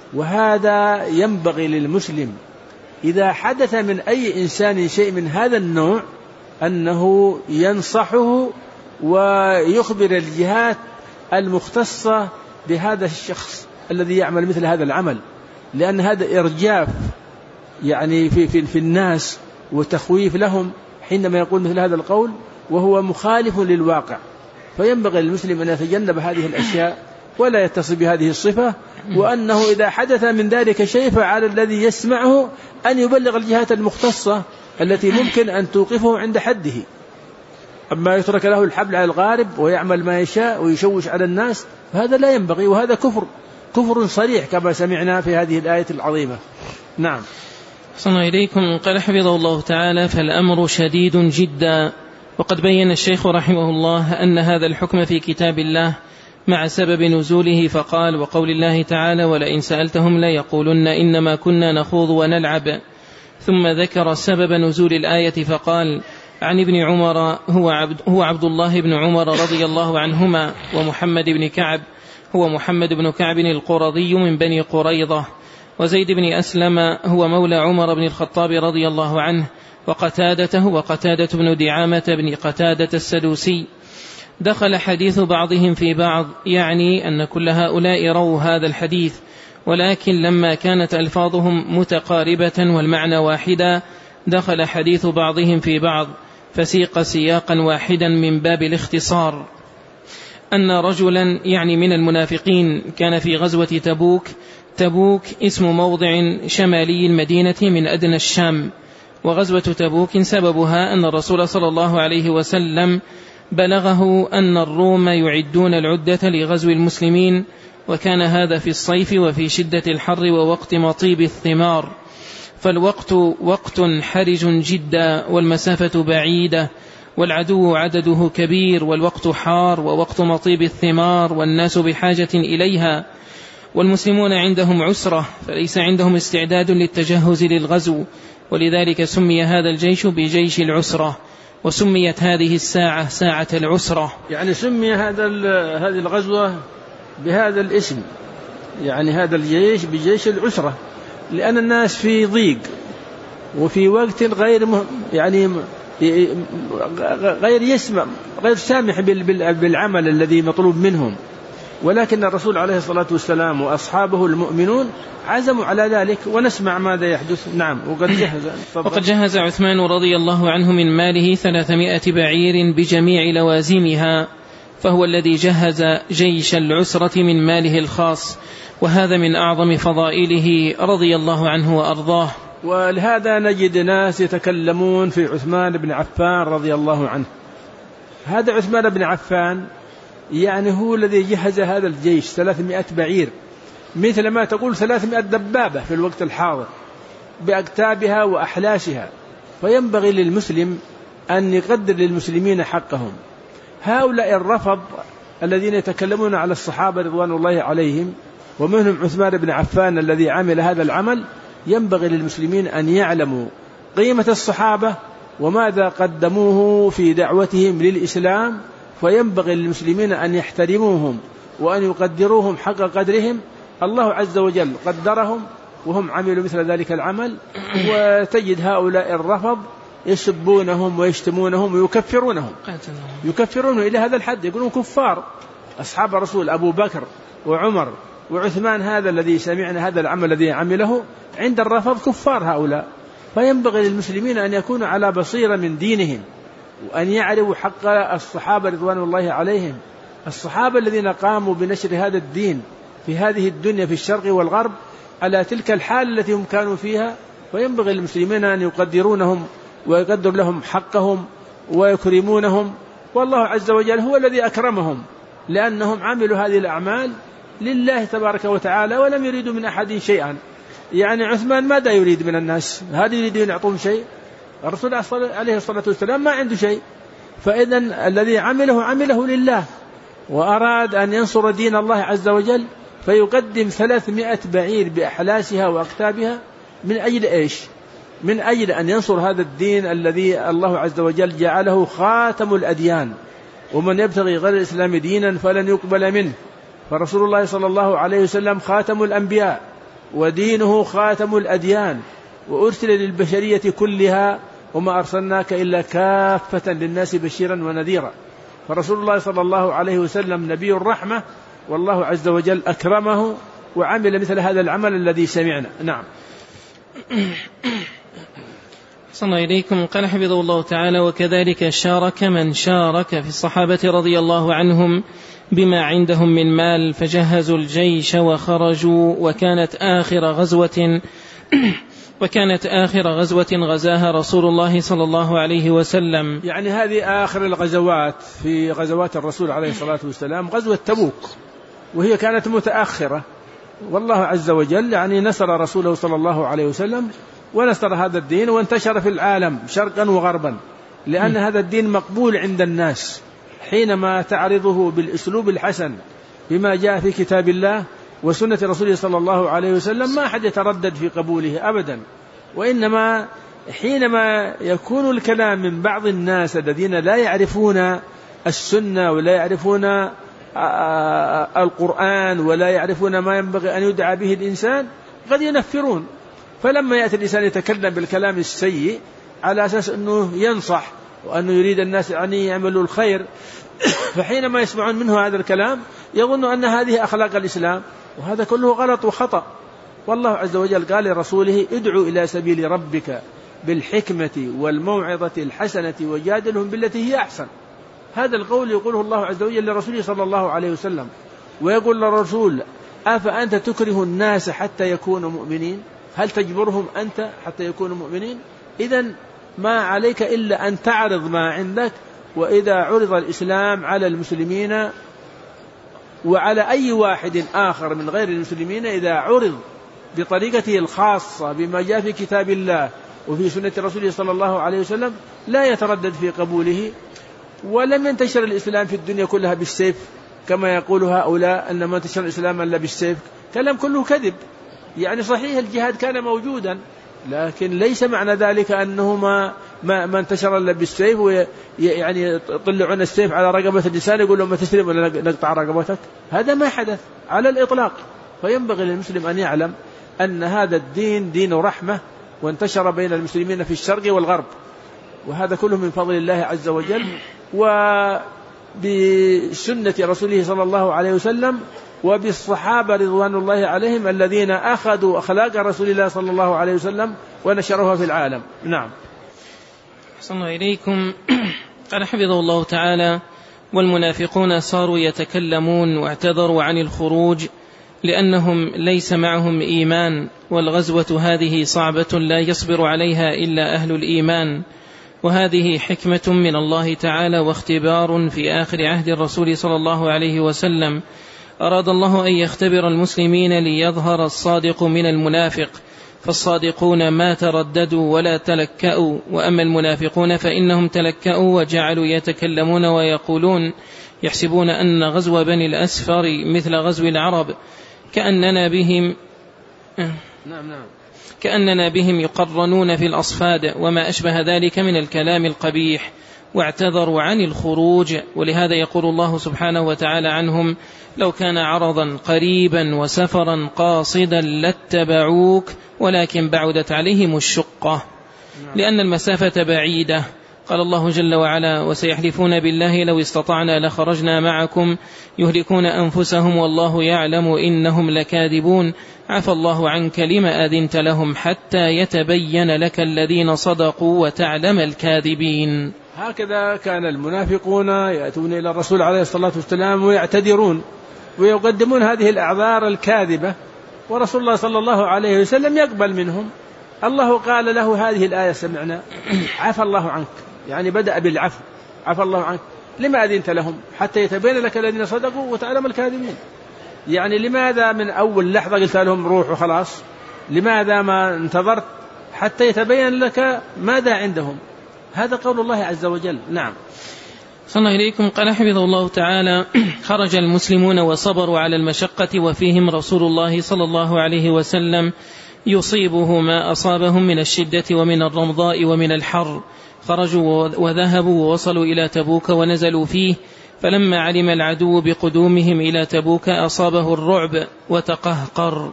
وهذا ينبغي للمسلم إذا حدث من أي إنسان شيء من هذا النوع أنه ينصحه ويخبر الجهات المختصة بهذا الشخص الذي يعمل مثل هذا العمل، لأن هذا إرجاف يعني في الناس وتخويف لهم حينما يقول مثل هذا القول وهو مخالف للواقع. فينبغي للمسلم أن يتجنب هذه الأشياء ولا يتصل بهذه الصفة، وأنه إذا حدث من ذلك شيء فعلى الذي يسمعه أن يبلغ الجهات المختصة التي ممكن أن توقفه عند حده. أما يترك له الحبل على الغارب ويعمل ما يشاء ويشوش على الناس فهذا لا ينبغي، وهذا كفر صريح كما سمعنا في هذه الآية العظيمة. نعم. صلى إليكم. قال حفظه الله تعالى: فالأمر شديد جدا. وقد بين الشيخ رحمه الله أن هذا الحكم في كتاب الله مع سبب نزوله، فقال: وقول الله تعالى: ولئن سألتهم ليقولن إنما كنا نخوض ونلعب. ثم ذكر سبب نزول الآية فقال: عن ابن عمر هو عبد الله بن عمر رضي الله عنهما، ومحمد بن كعب هو محمد بن كعب القرظي من بني قريظة، وزيد بن أسلم هو مولى عمر بن الخطاب رضي الله عنه، وقتادته وقتادة بن دعامة بن قتادة السدوسي. دخل حديث بعضهم في بعض، يعني أن كل هؤلاء رووا هذا الحديث، ولكن لما كانت ألفاظهم متقاربة والمعنى واحدا دخل حديث بعضهم في بعض فسيق سياقا واحدا من باب الاختصار. أن رجلا يعني من المنافقين كان في غزوة تبوك اسم موضع شمالي المدينة من أدنى الشام. وغزوة تبوك سببها أن الرسول صلى الله عليه وسلم بلغه أن الروم يعدون العدة لغزو المسلمين، وكان هذا في الصيف وفي شدة الحر ووقت مطيب الثمار، فالوقت وقت حرج جدا والمسافة بعيدة والعدو عدده كبير والوقت حار ووقت مطيب الثمار والناس بحاجة إليها، والمسلمون عندهم عسرة فليس عندهم استعداد للتجهز للغزو، ولذلك سمي هذا الجيش بجيش العسرة. وسميت هذه الساعة ساعة العسرة. يعني سمي هذه الغزوة بهذا الاسم، يعني هذا الجيش بجيش العسرة، لأن الناس في ضيق وفي وقت غير سامح بالعمل الذي مطلوب منهم، ولكن الرسول عليه الصلاة والسلام وأصحابه المؤمنون عزموا على ذلك. ونسمع ماذا يحدث. نعم. وقد جهز عثمان رضي الله عنه من ماله 300 بعير بجميع لوازمها، فهو الذي جهز جيش العسرة من ماله الخاص، وهذا من أعظم فضائله رضي الله عنه وأرضاه. ولهذا نجد ناس يتكلمون في عثمان بن عفان رضي الله عنه. هذا عثمان بن عفان يعني هو الذي جهز هذا الجيش 300 بعير، مثل ما تقول 300 دبابة في الوقت الحاضر بأكتابها وأحلاسها. فينبغي للمسلم أن يقدر للمسلمين حقهم. هؤلاء الرفض الذين يتكلمون على الصحابة رضوان الله عليهم، ومنهم عثمان بن عفان الذي عمل هذا العمل، ينبغي للمسلمين أن يعلموا قيمة الصحابة وماذا قدموه في دعوتهم للإسلام، فينبغي للمسلمين أن يحترموهم وأن يقدروهم حق قدرهم. الله عز وجل قدرهم وهم عملوا مثل ذلك العمل، وتجد هؤلاء الرفض يسبونهم ويشتمونهم ويكفرونهم إلى هذا الحد، يقولون كفار. أصحاب الرسول أبو بكر وعمر وعثمان هذا الذي سمعنا هذا العمل الذي عمله، عند الرفض كفار هؤلاء. فينبغي للمسلمين أن يكونوا على بصيرة من دينهم، وأن يعرفوا حق الصحابة رضوان الله عليهم، الصحابة الذين قاموا بنشر هذا الدين في هذه الدنيا في الشرق والغرب على تلك الحال التي هم كانوا فيها. فينبغي للمسلمين أن يقدرونهم ويقدر لهم حقهم ويكرمونهم، والله عز وجل هو الذي أكرمهم، لأنهم عملوا هذه الأعمال لله تبارك وتعالى ولم يريدوا من أحد شيئا. يعني عثمان ماذا يريد من الناس؟ هل يريد أن يعطوهم شيء؟ الرسول عليه الصلاة والسلام ما عنده شيء. فإذن الذي عمله لله، وأراد أن ينصر دين الله عز وجل، فيقدم 300 بعير بأحلاسها وأكتابها من أجل إيش؟ من أجل أن ينصر هذا الدين الذي الله عز وجل جعله خاتم الأديان، ومن يبتغي غير الإسلام دينا فلن يقبل منه. فرسول الله صلى الله عليه وسلم خاتم الأنبياء، ودينه خاتم الأديان، وأرسل للبشرية كلها، وما أرسلناك إلا كافة للناس بشيرا ونذيرا. فرسول الله صلى الله عليه وسلم نبي الرحمة، والله عز وجل أكرمه وعمل مثل هذا العمل الذي سمعنا. نعم. صلى إليكم. قال حفظه الله تعالى: وكذلك شارك من شارك في الصحابة رضي الله عنهم بما عندهم من مال، فجهزوا الجيش وخرجوا، وكانت آخر غزوة غزاها رسول الله صلى الله عليه وسلم. يعني هذه آخر الغزوات في غزوات الرسول عليه الصلاة والسلام غزوة تبوك، وهي كانت متأخرة. والله عز وجل يعني نصر رسوله صلى الله عليه وسلم ونصر هذا الدين وانتشر في العالم شرقا وغربا، لأن هذا الدين مقبول عند الناس حينما تعرضه بالأسلوب الحسن بما جاء في كتاب الله وسنة رسوله صلى الله عليه وسلم. ما أحد يتردد في قبوله أبدا، وإنما حينما يكون الكلام من بعض الناس الذين لا يعرفون السنة ولا يعرفون القرآن ولا يعرفون ما ينبغي أن يدعى به الإنسان، قد ينفرون. فلما يأتي الإنسان يتكلم بالكلام السيء على أساس أنه ينصح وأنه يريد الناس أن يعملوا الخير، فحينما يسمعون منه هذا الكلام يظن أن هذه أخلاق الإسلام، وهذا كله غلط وخطأ. والله عز وجل قال لرسوله: ادعو إلى سبيل ربك بالحكمة والموعظة الحسنة وجادلهم بالتي هي أحسن. هذا القول يقوله الله عز وجل لرسوله صلى الله عليه وسلم، ويقول للرسول: أفأنت تكره الناس حتى يكونوا مؤمنين؟ هل تجبرهم أنت حتى يكونوا مؤمنين؟ إذن ما عليك إلا أن تعرض ما عندك. وإذا عرض الإسلام على المسلمين وعلى أي واحد آخر من غير المسلمين، إذا عرض بطريقته الخاصة بما جاء في كتاب الله وفي سنة رسوله صلى الله عليه وسلم، لا يتردد في قبوله. ولم ينتشر الإسلام في الدنيا كلها بالسيف كما يقول هؤلاء، أن ما انتشر الإسلام إلا بالسيف. كلام كله كذب. يعني صحيح الجهاد كان موجودا، لكن ليس معنى ذلك أنه ما انتشر إلا بالسيف، ويعني يطلعون السيف على رقبة الإنسان يقول له ما تسلم ولا نقطع رقبتك. هذا ما حدث على الإطلاق. فينبغي للمسلم أن يعلم أن هذا الدين دين رحمة، وانتشر بين المسلمين في الشرق والغرب، وهذا كله من فضل الله عز وجل وبسنة رسوله صلى الله عليه وسلم وبالصحابة رضوان الله عليهم الذين أخذوا أخلاق رسول الله صلى الله عليه وسلم ونشروها في العالم. نعم. أحسن الله إليكم. قال حفظه الله تعالى: والمنافقون صاروا يتكلمون واعتذروا عن الخروج لأنهم ليس معهم إيمان، والغزوة هذه صعبة لا يصبر عليها إلا أهل الإيمان، وهذه حكمة من الله تعالى واختبار في آخر عهد الرسول صلى الله عليه وسلم. أراد الله أن يختبر المسلمين ليظهر الصادق من المنافق، فالصادقون ما ترددوا ولا تلكأوا، وأما المنافقون فإنهم تلكأوا وجعلوا يتكلمون ويقولون يحسبون أن غزو بني الأسفر مثل غزو العرب كأننا بهم يقرنون في الأصفاد وما أشبه ذلك من الكلام القبيح، واعتذروا عن الخروج. ولهذا يقول الله سبحانه وتعالى عنهم: لو كان عرضا قريبا وسفرا قاصدا لاتبعوك ولكن بعدت عليهم الشقة، لأن المسافة بعيدة. قال الله جل وعلا: وسيحلفون بالله لو استطعنا لخرجنا معكم يهلكون أنفسهم والله يعلم إنهم لكاذبون، عفى الله عنك لما أذنت لهم حتى يتبين لك الذين صدقوا وتعلم الكاذبين. هكذا كان المنافقون يأتون إلى الرسول عليه الصلاة والسلام ويعتذرون ويقدمون هذه الأعذار الكاذبة، ورسول الله صلى الله عليه وسلم يقبل منهم. الله قال له هذه الآية سمعنا: عفى الله عنك، يعني بدأ بالعفو، عفى الله عنك لما أذنت لهم حتى يتبين لك الذين صدقوا وتعلم الكاذبين. يعني لماذا من أول لحظة قلت لهم روح وخلاص؟ لماذا ما انتظرت حتى يتبين لك ماذا عندهم؟ هذا قول الله عز وجل. نعم. صلى الله إليكم. قال حفظه الله تعالى: خرج المسلمون وصبروا على المشقة، وفيهم رسول الله صلى الله عليه وسلم يصيبه ما أصابهم من الشدة ومن الرمضاء ومن الحر. خرجوا وذهبوا ووصلوا إلى تبوك ونزلوا فيه، فلما علم العدو بقدومهم إلى تبوك أصابه الرعب وتقهقر،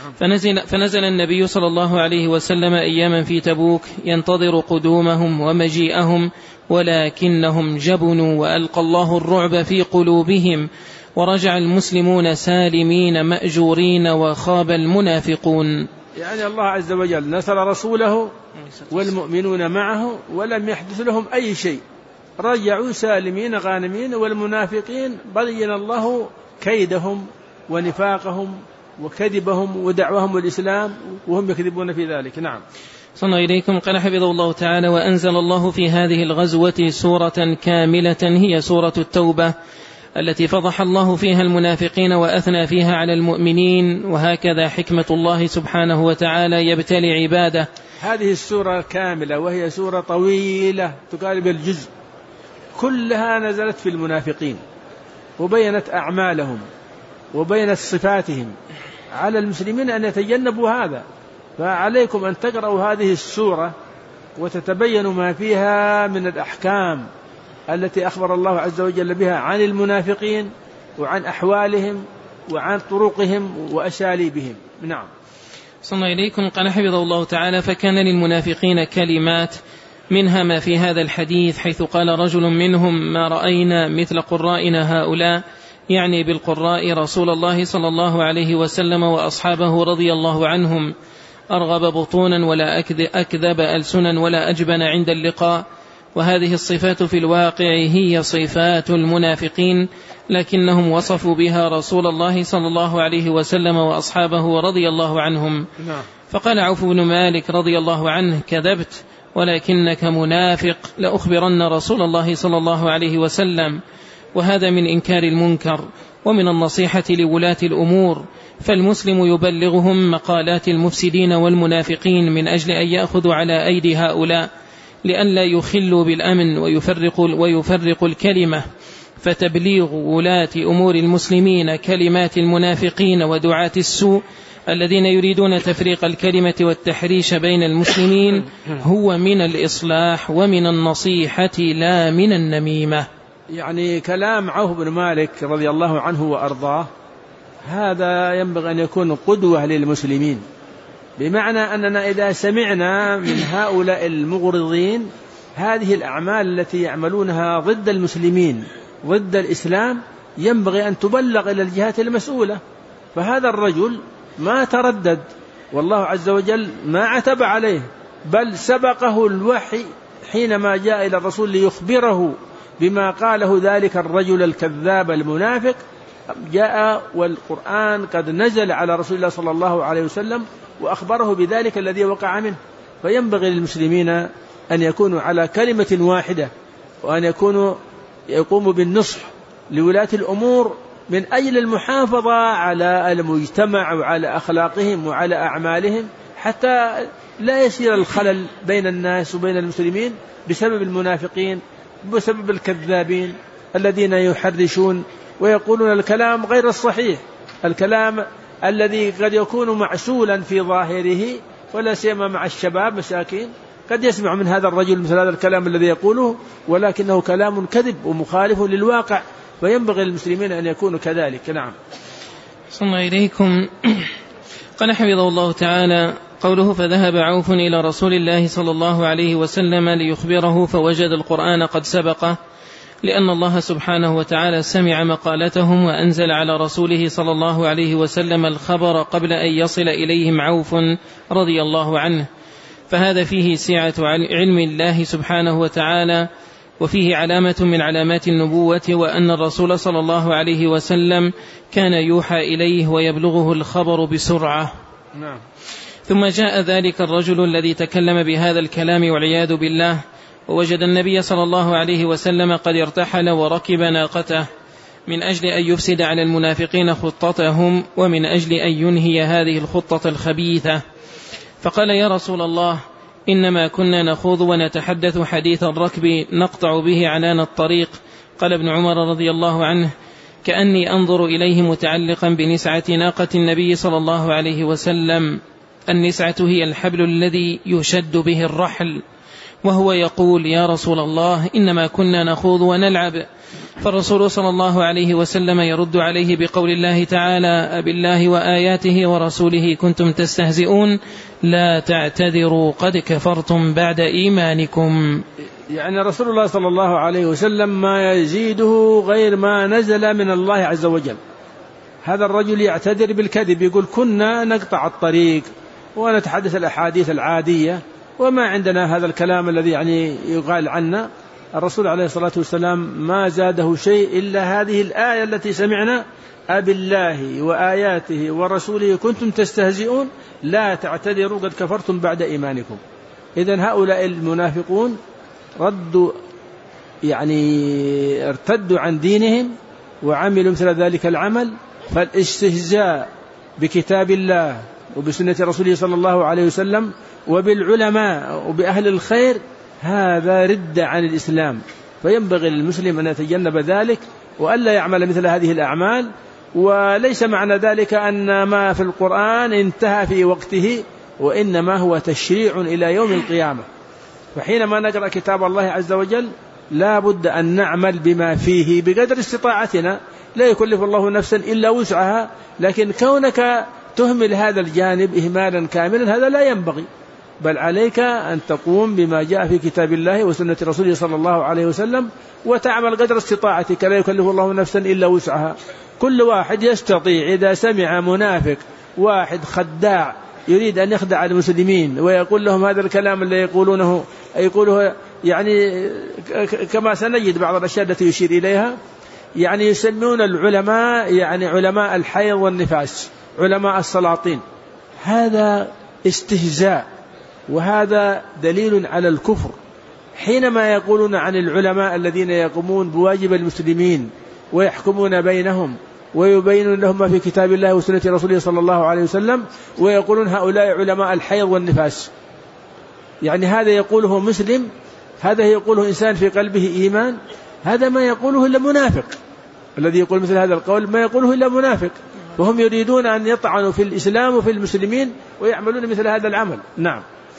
فنزل النبي صلى الله عليه وسلم أياما في تبوك ينتظر قدومهم ومجيئهم، ولكنهم جبنوا وألقى الله الرعب في قلوبهم، ورجع المسلمون سالمين مأجورين وخاب المنافقون. يعني الله عز وجل نصر رسوله والمؤمنون معه ولم يحدث لهم أي شيء، رجعوا سالمين غانمين، والمنافقين بين الله كيدهم ونفاقهم وكذبهم ودعوهم الإسلام وهم يكذبون في ذلك. نعم. صلى الله إليكم. قال حفظه الله تعالى: وأنزل الله في هذه الغزوة سورة كاملة هي سورة التوبة، التي فضح الله فيها المنافقين وأثنى فيها على المؤمنين، وهكذا حكمة الله سبحانه وتعالى يبتلي عباده. هذه السورة كاملة وهي سورة طويلة تقارب الجزء، كلها نزلت في المنافقين وبينت أعمالهم وبينت صفاتهم. على المسلمين أن يتجنبوا هذا، فعليكم أن تقرأوا هذه السورة وتتبينوا ما فيها من الأحكام التي أخبر الله عز وجل بها عن المنافقين وعن أحوالهم وعن طرقهم وأساليبهم. نعم. صلى الله إليكم. قال حفظه الله تعالى: فكان للمنافقين كلمات، منها ما في هذا الحديث، حيث قال رجل منهم: ما رأينا مثل قرائنا هؤلاء، يعني بالقراء رسول الله صلى الله عليه وسلم وأصحابه رضي الله عنهم، أرغب بطونا ولا أكذب ألسنا ولا أجبن عند اللقاء. وهذه الصفات في الواقع هي صفات المنافقين، لكنهم وصفوا بها رسول الله صلى الله عليه وسلم وأصحابه رضي الله عنهم. فقال عوف بن مالك رضي الله عنه: كذبت ولكنك منافق، لأخبرن رسول الله صلى الله عليه وسلم. وهذا من إنكار المنكر ومن النصيحة لولاة الأمور، فالمسلم يبلغهم مقالات المفسدين والمنافقين من أجل أن يأخذوا على أيدي هؤلاء لئلا يخلوا بالأمن ويفرقوا الكلمة. فتبليغ ولاة أمور المسلمين كلمات المنافقين ودعاة السوء الذين يريدون تفريق الكلمة والتحريش بين المسلمين هو من الإصلاح ومن النصيحة لا من النميمة. يعني كلام عوف بن مالك رضي الله عنه وأرضاه هذا ينبغي أن يكون قدوة للمسلمين، بمعنى أننا إذا سمعنا من هؤلاء المغرضين هذه الأعمال التي يعملونها ضد المسلمين ضد الإسلام ينبغي أن تبلغ إلى الجهات المسؤولة. فهذا الرجل ما تردد، والله عز وجل ما عتب عليه، بل سبقه الوحي حينما جاء إلى الرسول ليخبره بما قاله ذلك الرجل الكذاب المنافق. جاء والقرآن قد نزل على رسول الله صلى الله عليه وسلم وأخبره بذلك الذي وقع منه. فينبغي للمسلمين أن يكونوا على كلمة واحدة، وأن يقوموا بالنصح لولاة الأمور من أجل المحافظة على المجتمع وعلى أخلاقهم وعلى أعمالهم، حتى لا يصير الخلل بين الناس وبين المسلمين بسبب المنافقين بسبب الكذابين الذين يحرشون ويقولون الكلام غير الصحيح، الكلام الذي قد يكون معسولا في ظاهره، ولا سيما مع الشباب مساكين قد يسمع من هذا الرجل مثل هذا الكلام الذي يقوله ولكنه كلام كذب ومخالف للواقع. فينبغي للمسلمين أن يكونوا كذلك. نعم. صلى الله إليكم. قال حفظه الله تعالى قوله فذهب عوف إلى رسول الله صلى الله عليه وسلم ليخبره فوجد القرآن قد سبقه، لأن الله سبحانه وتعالى سمع مقالتهم وأنزل على رسوله صلى الله عليه وسلم الخبر قبل أن يصل إليهم عوف رضي الله عنه. فهذا فيه سعة علم الله سبحانه وتعالى، وفيه علامة من علامات النبوة، وأن الرسول صلى الله عليه وسلم كان يوحى إليه ويبلغه الخبر بسرعة. نعم. ثم جاء ذلك الرجل الذي تكلم بهذا الكلام والعياذ بالله، ووجد النبي صلى الله عليه وسلم قد ارتحل وركب ناقته من أجل أن يفسد على المنافقين خطتهم، ومن أجل أن ينهي هذه الخطة الخبيثة. فقال يا رسول الله إنما كنا نخوض ونتحدث حديث الركب نقطع به عنان الطريق. قال ابن عمر رضي الله عنه كأني أنظر إليه متعلقا بنسعة ناقة النبي صلى الله عليه وسلم. النسعة هي الحبل الذي يشد به الرحل، وهو يقول يا رسول الله إنما كنا نخوض ونلعب. فالرسول صلى الله عليه وسلم يرد عليه بقول الله تعالى أبالله وآياته ورسوله كنتم تستهزئون لا تعتذروا قد كفرتم بعد إيمانكم. يعني رسول الله صلى الله عليه وسلم ما يزيده غير ما نزل من الله عز وجل. هذا الرجل يعتذر بالكذب، يقول كنا نقطع الطريق ونتحدث الأحاديث العادية وما عندنا هذا الكلام الذي يعني يقال عنا. الرسول عليه الصلاة والسلام ما زاده شيء إلا هذه الآية التي سمعنا أبالله وآياته ورسوله كنتم تستهزئون لا تعتذروا قد كفرتم بعد إيمانكم. إذن هؤلاء المنافقون ردوا يعني ارتدوا عن دينهم وعملوا مثل ذلك العمل. فالاستهزاء بكتاب الله وبسنة رسوله صلى الله عليه وسلم وبالعلماء وبأهل الخير هذا رد عن الإسلام. فينبغي للمسلم أن يتجنب ذلك وألا يعمل مثل هذه الأعمال. وليس معنى ذلك أن ما في القرآن انتهى في وقته، وإنما هو تشريع إلى يوم القيامة. فحينما نقرأ كتاب الله عز وجل لا بد أن نعمل بما فيه بقدر استطاعتنا، لا يكلف الله نفسا إلا وسعها، لكن كونك تهمل هذا الجانب إهمالا كاملا هذا لا ينبغي، بل عليك أن تقوم بما جاء في كتاب الله وسنة رسوله صلى الله عليه وسلم وتعمل قدر استطاعتك، لا يكلف الله نفسا إلا وسعها. كل واحد يستطيع إذا سمع منافق واحد خداع يريد أن يخدع المسلمين ويقول لهم هذا الكلام اللي يقوله يعني كما سنجد بعض الأشياء التي يشير إليها، يعني يسمون العلماء يعني علماء الحيض والنفاس، علماء السلاطين. هذا استهزاء وهذا دليل على الكفر. حينما يقولون عن العلماء الذين يقومون بواجب المسلمين ويحكمون بينهم ويبينون لهم ما في كتاب الله وسنة رسوله صلى الله عليه وسلم، ويقولون هؤلاء علماء الحيض والنفاس، يعني هذا يقوله مسلم، هذا يقوله إنسان في قلبه إيمان، هذا ما يقوله إلا منافق. الذي يقول مثل هذا القول ما يقوله إلا منافق. وهم يريدون أن يطعنوا في الإسلام وفي المسلمين ويعملون مثل هذا العمل. نعم.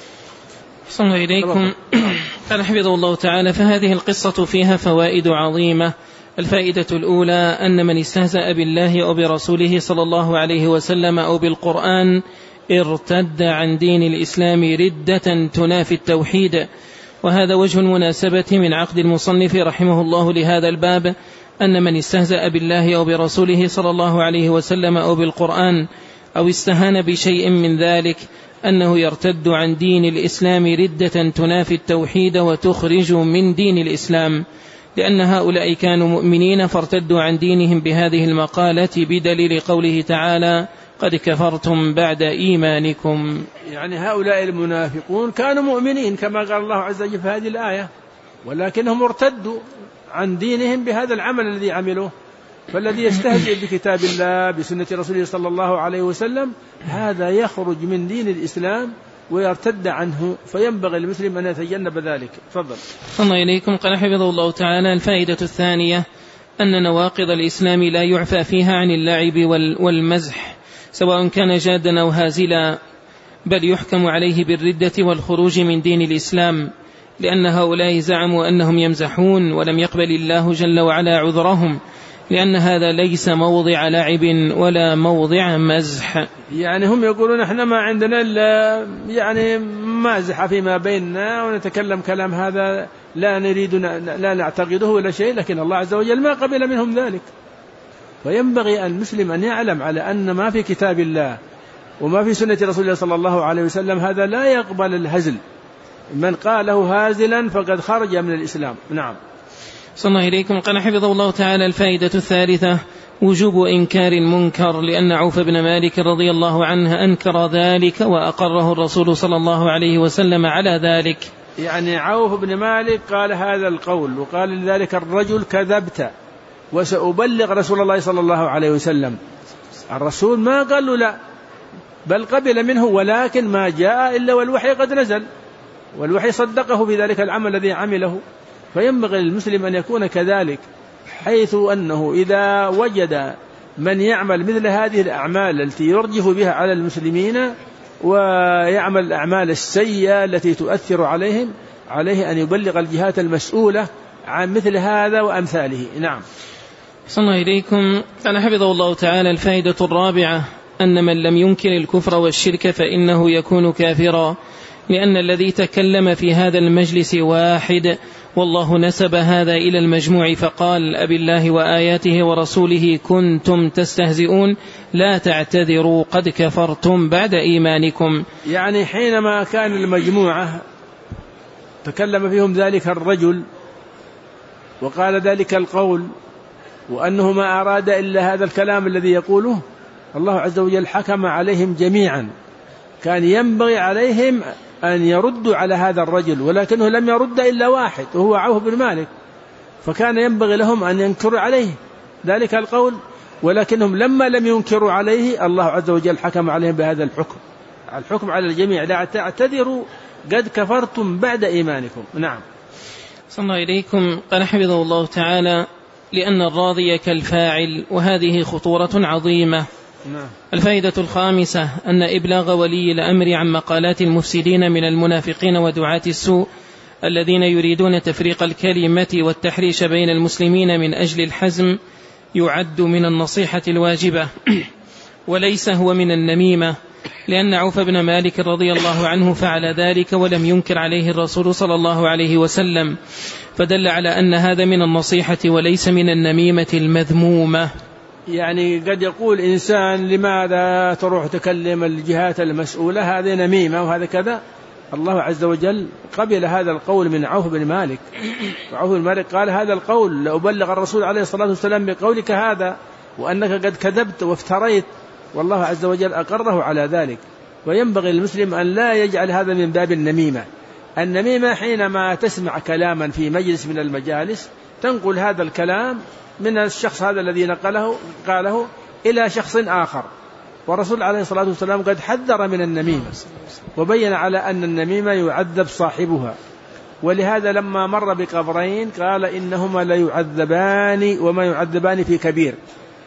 صلى الله إليكم. قال حفظه الله تعالى: فهذه القصة فيها فوائد عظيمة. الفائدة الأولى أن من استهزأ بالله أو برسوله صلى الله عليه وسلم أو بالقرآن ارتد عن دين الإسلام ردة تنافي التوحيد. وهذا وجه المناسبة من عقد المصنف رحمه الله لهذا الباب، أن من استهزأ بالله أو برسوله صلى الله عليه وسلم أو بالقرآن أو استهان بشيء من ذلك أنه يرتد عن دين الإسلام ردة تنافي التوحيد وتخرج من دين الإسلام، لأن هؤلاء كانوا مؤمنين فارتدوا عن دينهم بهذه المقالة بدليل قوله تعالى: قد كفرتم بعد إيمانكم. يعني هؤلاء المنافقون كانوا مؤمنين كما قال الله عز وجل في هذه الآية، ولكنهم ارتدوا عن دينهم بهذا العمل الذي عملوه. فالذي يستهزئ بكتاب الله بسنة رسوله صلى الله عليه وسلم هذا يخرج من دين الإسلام ويرتد عنه، فينبغي المسلم أن يتجنب ذلك. تفضل. الله إليكم. قال حفظه الله تعالى: الفائدة الثانية أن نواقض الإسلام لا يعفى فيها عن اللعب والمزح، سواء كان جادا أو هازلا، بل يحكم عليه بالردة والخروج من دين الإسلام، لأن هؤلاء زعموا أنهم يمزحون ولم يقبل الله جل وعلا عذرهم، لأن هذا ليس موضع لعب ولا موضع مزح. يعني هم يقولون احنا ما عندنا إلا يعني مازح فيما بيننا ونتكلم كلام هذا لا نريد لا نعتقده ولا شيء، لكن الله عز وجل ما قبل منهم ذلك. فينبغي المسلم أن يعلم على أن ما في كتاب الله وما في سنة رسول الله صلى الله عليه وسلم هذا لا يقبل الهزل. من قاله هازلا فقد خرج من الإسلام. نعم. صلى الله إليكم. قال حفظه الله تعالى: الفائدة الثالثة وجوب إنكار المنكر، لأن عوف بن مالك رضي الله عنه أنكر ذلك وأقره الرسول صلى الله عليه وسلم على ذلك. يعني عوف بن مالك قال هذا القول وقال لذلك الرجل: كذبت وسأبلغ رسول الله صلى الله عليه وسلم. الرسول ما قال له لا، بل قبل منه، ولكن ما جاء إلا والوحي قد نزل، والوحي صدقه بذلك العمل الذي عمله. فينبغي للمسلم أن يكون كذلك، حيث أنه إذا وجد من يعمل مثل هذه الأعمال التي يرجف بها على المسلمين ويعمل الأعمال السيئة التي تؤثر عليهم، عليه أن يبلغ الجهات المسؤولة عن مثل هذا وأمثاله. نعم. صلى الله إليكم. قال حفظه الله تعالى: الفائدة الرابعة أن من لم ينكر الكفر والشرك فإنه يكون كافرا، لأن الذي تكلم في هذا المجلس واحد، والله نسب هذا إلى المجموع فقال: أبي الله وآياته ورسوله كنتم تستهزئون لا تعتذروا قد كفرتم بعد إيمانكم. يعني حينما كان المجموعة تكلم فيهم ذلك الرجل وقال ذلك القول وأنه ما أراد إلا هذا الكلام الذي يقوله، الله عز وجل حكم عليهم جميعا. كان ينبغي عليهم أن يردوا على هذا الرجل، ولكنه لم يرد إلا واحد وهو عوف بن مالك، فكان ينبغي لهم أن ينكروا عليه ذلك القول، ولكنهم لما لم ينكروا عليه الله عز وجل حكم عليهم بهذا الحكم على الجميع: لا تعتذروا قد كفرتم بعد إيمانكم. نعم. صلى الله إليكم. قال حفظه الله تعالى: لأن الراضي كالفاعل، وهذه خطورة عظيمة. نعم. الفائدة الخامسة أن إبلاغ ولي الأمر عن مقالات المفسدين من المنافقين ودعاة السوء الذين يريدون تفريق الكلمة والتحريش بين المسلمين من أجل الحزم يعد من النصيحة الواجبة وليس هو من النميمة، لأن عوف بن مالك رضي الله عنه فعل ذلك ولم ينكر عليه الرسول صلى الله عليه وسلم، فدل على أن هذا من النصيحة وليس من النميمة المذمومة. يعني قد يقول إنسان: لماذا تروح تكلم الجهات المسؤولة؟ هذه نميمة وهذا كذا. الله عز وجل قبل هذا القول من عوف بن مالك، وعوف بن مالك قال هذا القول: لأبلغ الرسول عليه الصلاة والسلام بقولك هذا وأنك قد كذبت وافتريت، والله عز وجل أقره على ذلك. وينبغي للمسلم أن لا يجعل هذا من باب النميمة. النميمة حينما تسمع كلاما في مجلس من المجالس تنقل هذا الكلام من الشخص هذا الذي قاله إلى شخص آخر، والرسول عليه الصلاة والسلام قد حذر من النميمة وبين على أن النميمة يعذب صاحبها. ولهذا لما مر بقبرين قال: إنهما لا يعذبان وما يعذبان في كبير.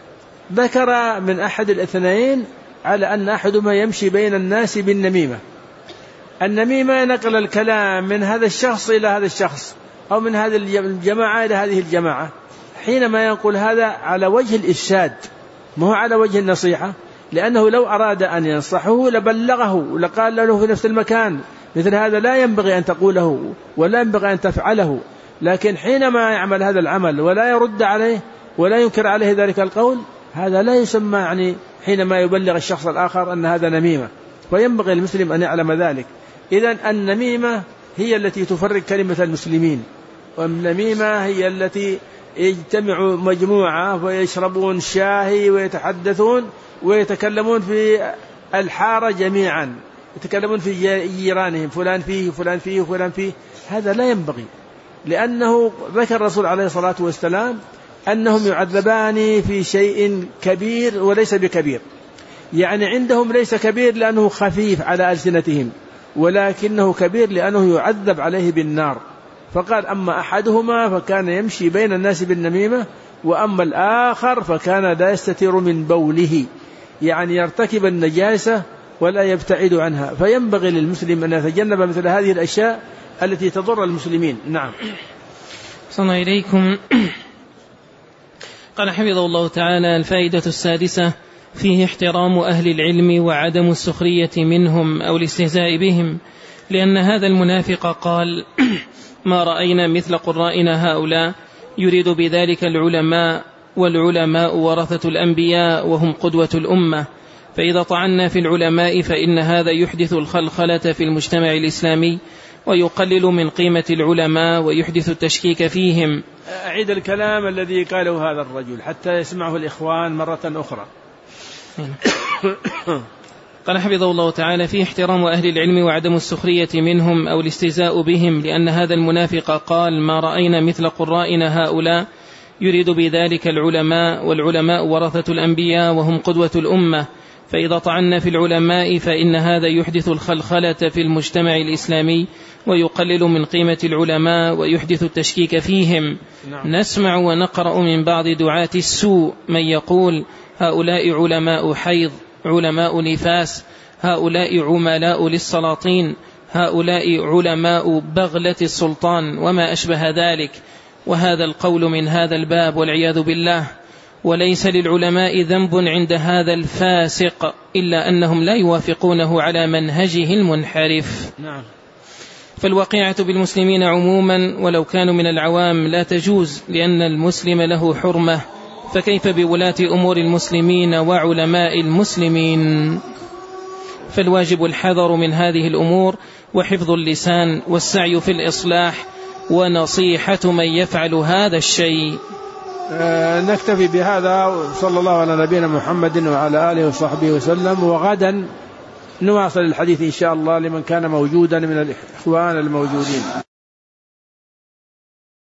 ذكر من أحد الاثنين على أن أحدهما يمشي بين الناس بالنميمة. النميمة نقل الكلام من هذا الشخص إلى هذا الشخص، أو من هذه الجماعة إلى هذه الجماعة. حينما يقول هذا على وجه الإفساد، ما هو على وجه النصيحة، لأنه لو أراد أن ينصحه لبلغه ولقال له في نفس المكان مثل هذا لا ينبغي أن تقوله ولا ينبغي أن تفعله. لكن حينما يعمل هذا العمل ولا يرد عليه ولا ينكر عليه ذلك القول، هذا لا يسمى يعني حينما يبلغ الشخص الآخر أن هذا نميمة. وينبغي المسلم أن يعلم ذلك. إذن النميمة هي التي تفرق كلمة المسلمين، والنميمة هي التي يجتمع مجموعة ويشربون شاهي ويتحدثون ويتكلمون في الحارة جميعا، يتكلمون في جيرانهم، فلان فيه فلان فيه فلان فيه. هذا لا ينبغي، لأنه ذكر الرسول عليه الصلاة والسلام أنهم يعذبان في شيء كبير وليس بكبير، يعني عندهم ليس كبير لأنه خفيف على ألسنتهم، ولكنه كبير لأنه يعذب عليه بالنار. فقال أما أحدهما فكان يمشي بين الناس بالنميمة، وأما الآخر فكان لا يستتر من بوله، يعني يرتكب النجاسة ولا يبتعد عنها. فينبغي للمسلم أن يتجنب مثل هذه الأشياء التي تضر المسلمين. نعم. صلى إليكم. قال حفظه الله تعالى: الفائدة السادسة فيه احترام أهل العلم وعدم السخرية منهم أو الاستهزاء بهم، لأن هذا المنافق قال: ما رأينا مثل قرائنا هؤلاء، يريد بذلك العلماء، والعلماء ورثة الأنبياء وهم قدوة الأمة، فإذا طعنا في العلماء فإن هذا يحدث الخلخلة في المجتمع الإسلامي ويقلل من قيمة العلماء ويحدث التشكيك فيهم. أعيد الكلام الذي قاله هذا الرجل حتى يسمعه الإخوان مرة أخرى. قال حفظه الله تعالى: فيه احترام أهل العلم وعدم السخرية منهم أو الاستهزاء بهم، لأن هذا المنافق قال: ما رأينا مثل قرائنا هؤلاء، يريد بذلك العلماء، والعلماء ورثة الأنبياء وهم قدوة الأمة، فإذا طعنا في العلماء فإن هذا يحدث الخلخلة في المجتمع الإسلامي ويقلل من قيمة العلماء ويحدث التشكيك فيهم. نسمع ونقرأ من بعض دعاة السوء من يقول: هؤلاء علماء حيض، علماء نفاس، هؤلاء عملاء للسلاطين، هؤلاء علماء بغلة السلطان، وما أشبه ذلك. وهذا القول من هذا الباب والعياذ بالله. وليس للعلماء ذنب عند هذا الفاسق إلا أنهم لا يوافقونه على منهجه المنحرف. فالوقيعة بالمسلمين عموما ولو كانوا من العوام لا تجوز، لأن المسلم له حرمة، فكيف بولاة أمور المسلمين وعلماء المسلمين؟ فالواجب الحذر من هذه الأمور وحفظ اللسان والسعي في الإصلاح ونصيحة من يفعل هذا الشيء. نكتفي بهذا، صلى الله على نبينا محمد وعلى آله وصحبه وسلم. وغدا نواصل الحديث إن شاء الله لمن كان موجودا من الإخوان الموجودين.